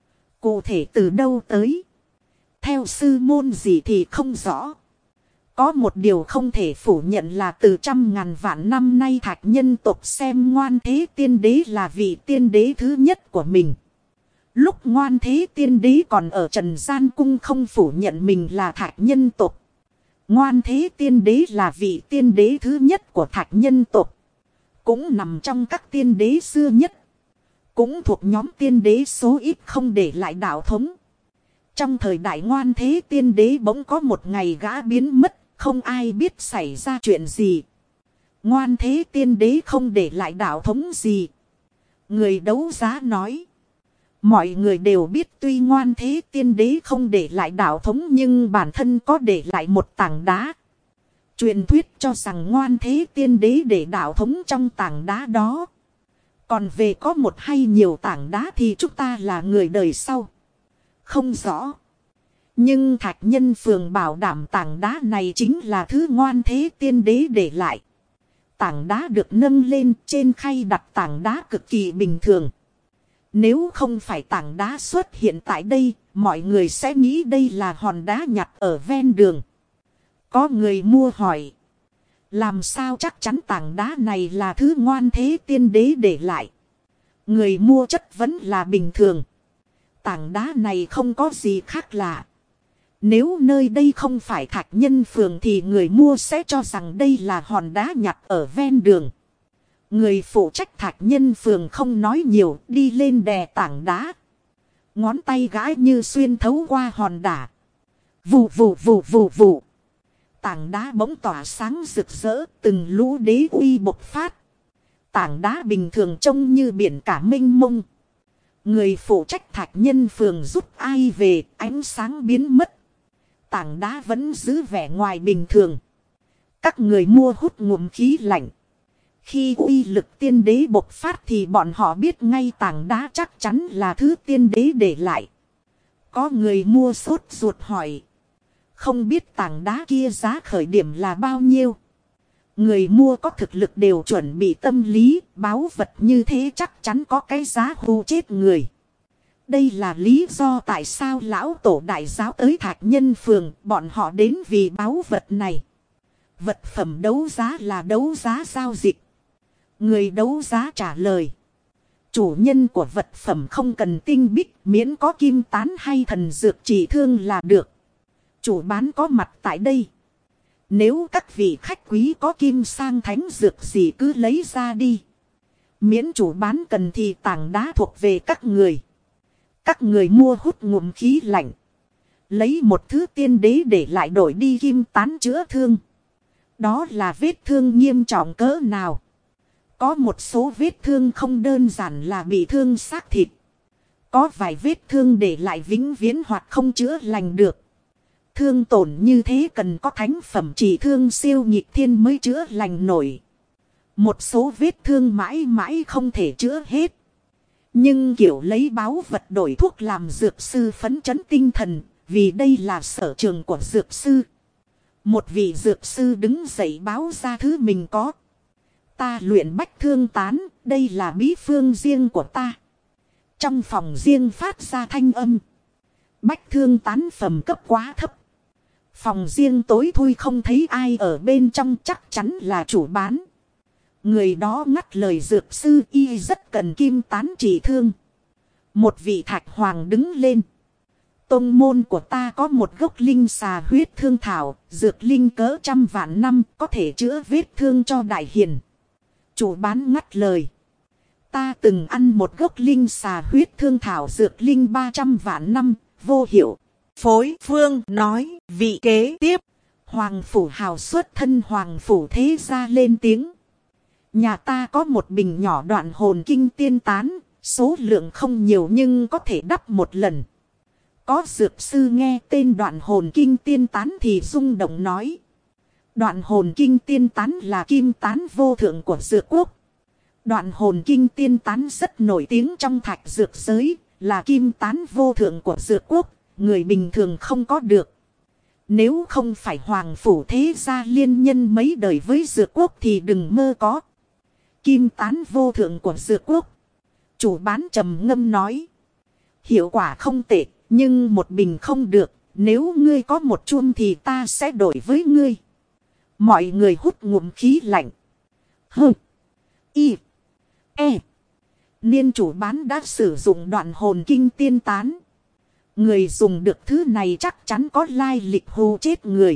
Speaker 1: Cụ thể từ đâu tới? Theo sư môn gì thì không rõ. Có một điều không thể phủ nhận là từ trăm ngàn vạn năm nay Thạch nhân tộc xem Ngoan Thế Tiên Đế là vị tiên đế thứ nhất của mình. Lúc Ngoan Thế Tiên Đế còn ở Trần Gian Cung không phủ nhận mình là Thạch nhân tộc. Ngoan Thế Tiên Đế là vị tiên đế thứ nhất của Thạch nhân tộc. Cũng nằm trong các tiên đế xưa nhất. Cũng thuộc nhóm tiên đế số ít không để lại đạo thống. Trong thời đại Ngoan Thế Tiên Đế bỗng có một ngày gã biến mất. Không ai biết xảy ra chuyện gì. Ngoan Thế Tiên Đế không để lại đạo thống gì. Người đấu giá nói. Mọi người đều biết tuy Ngoan Thế Tiên Đế không để lại đạo thống nhưng bản thân có để lại một tảng đá. Truyền thuyết cho rằng Ngoan Thế Tiên Đế để đạo thống trong tảng đá đó. Còn về có một hay nhiều tảng đá thì chúng ta là người đời sau. Không rõ. Nhưng Thạch Nhân Phường bảo đảm tảng đá này chính là thứ Ngoan Thế Tiên Đế để lại. Tảng đá được nâng lên trên khay đặt tảng đá cực kỳ bình thường. Nếu không phải tảng đá xuất hiện tại đây, mọi người sẽ nghĩ đây là hòn đá nhặt ở ven đường. Có người mua hỏi. Làm sao chắc chắn tảng đá này là thứ Ngoan Thế Tiên Đế để lại? Người mua chất vấn là bình thường. Tảng đá này không có gì khác lạ. Nếu nơi đây không phải Thạch Nhân Phường thì người mua sẽ cho rằng đây là hòn đá nhặt ở ven đường. Người phụ trách Thạch Nhân Phường không nói nhiều, đi lên đè tảng đá. Ngón tay gãi như xuyên thấu qua hòn đá. Vù vù vù vù vù. Tảng đá bỗng tỏa sáng rực rỡ, từng lũ đế uy bộc phát. Tảng đá bình thường trông như biển cả mênh mông. Người phụ trách Thạch Nhân Phường giúp ai về, ánh sáng biến mất. Tảng đá vẫn giữ vẻ ngoài bình thường. Các người mua hút ngụm khí lạnh. Khi uy lực tiên đế bộc phát thì bọn họ biết ngay tảng đá chắc chắn là thứ tiên đế để lại. Có người mua sốt ruột hỏi. Không biết tảng đá kia giá khởi điểm là bao nhiêu? Người mua có thực lực đều chuẩn bị tâm lý, báu vật như thế chắc chắn có cái giá hù chết người. Đây là lý do tại sao lão tổ đại giáo tới Thạch Nhân Phường, bọn họ đến vì báu vật này. Vật phẩm đấu giá là đấu giá giao dịch. Người đấu giá trả lời. Chủ nhân của vật phẩm không cần tinh bích, miễn có kim tán hay thần dược trị thương là được. Chủ bán có mặt tại đây. Nếu các vị khách quý có kim sang thánh dược gì cứ lấy ra đi. Miễn chủ bán cần thì tảng đá thuộc về các người. Các người mua hút ngụm khí lạnh. Lấy một thứ tiên đế để lại đổi đi kim tán chữa thương. Đó là vết thương nghiêm trọng cỡ nào. Có một số vết thương không đơn giản là bị thương xác thịt. Có vài vết thương để lại vĩnh viễn hoặc không chữa lành được. Thương tổn như thế cần có thánh phẩm trị thương siêu nhịp thiên mới chữa lành nổi. Một số vết thương mãi mãi không thể chữa hết. Nhưng kiểu lấy báu vật đổi thuốc làm dược sư phấn chấn tinh thần, vì đây là sở trường của dược sư. Một vị dược sư đứng dậy báo ra thứ mình có. Ta luyện bách thương tán, đây là bí phương riêng của ta. Trong phòng riêng phát ra thanh âm. Bách thương tán phẩm cấp quá thấp. Phòng riêng tối thui không thấy ai ở bên trong, chắc chắn là chủ bán. Người đó ngắt lời dược sư, y rất cần kim tán trị thương. Một vị thạch hoàng đứng lên. Tông môn của ta có một gốc linh xà huyết thương thảo, dược linh cỡ trăm vạn năm, có thể chữa vết thương cho đại hiền. Chủ bán ngắt lời. Ta từng ăn một gốc linh xà huyết thương thảo dược linh 300 vạn năm, vô hiệu. Phối phương nói, vị kế tiếp. Hoàng phủ hào xuất thân hoàng phủ thế gia lên tiếng. Nhà ta có một bình nhỏ đoạn hồn kinh tiên tán, số lượng không nhiều nhưng có thể đắp một lần. Có dược sư nghe tên đoạn hồn kinh tiên tán thì rung động nói. Đoạn hồn kinh tiên tán là kim tán vô thượng của dược quốc. Đoạn hồn kinh tiên tán rất nổi tiếng trong thạch dược giới, là kim tán vô thượng của dược quốc, người bình thường không có được. Nếu không phải hoàng phủ thế gia liên nhân mấy đời với dược quốc thì đừng mơ có. Kim tán vô thượng của dược quốc. Chủ bán trầm ngâm nói. Hiệu quả không tệ, nhưng một bình không được. Nếu ngươi có một chuông thì ta sẽ đổi với ngươi. Mọi người hút ngụm khí lạnh. Hừ. Y. E. Niên chủ bán đã sử dụng đoạn hồn kinh tiên tán. Người dùng được thứ này chắc chắn có lai lịch hù chết người.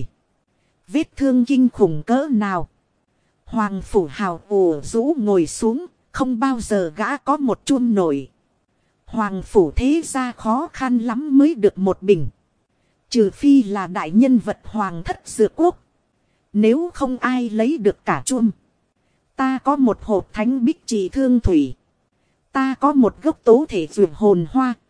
Speaker 1: Vết thương kinh khủng cỡ nào. Hoàng phủ hào ủ rũ ngồi xuống, không bao giờ gã có một chuông nổi. Hoàng phủ thế gia khó khăn lắm mới được một bình. Trừ phi là đại nhân vật hoàng thất dược quốc. Nếu không ai lấy được cả chuông. Ta có một hộp thánh bích trị thương thủy. Ta có một gốc tố thể dược hồn hoa.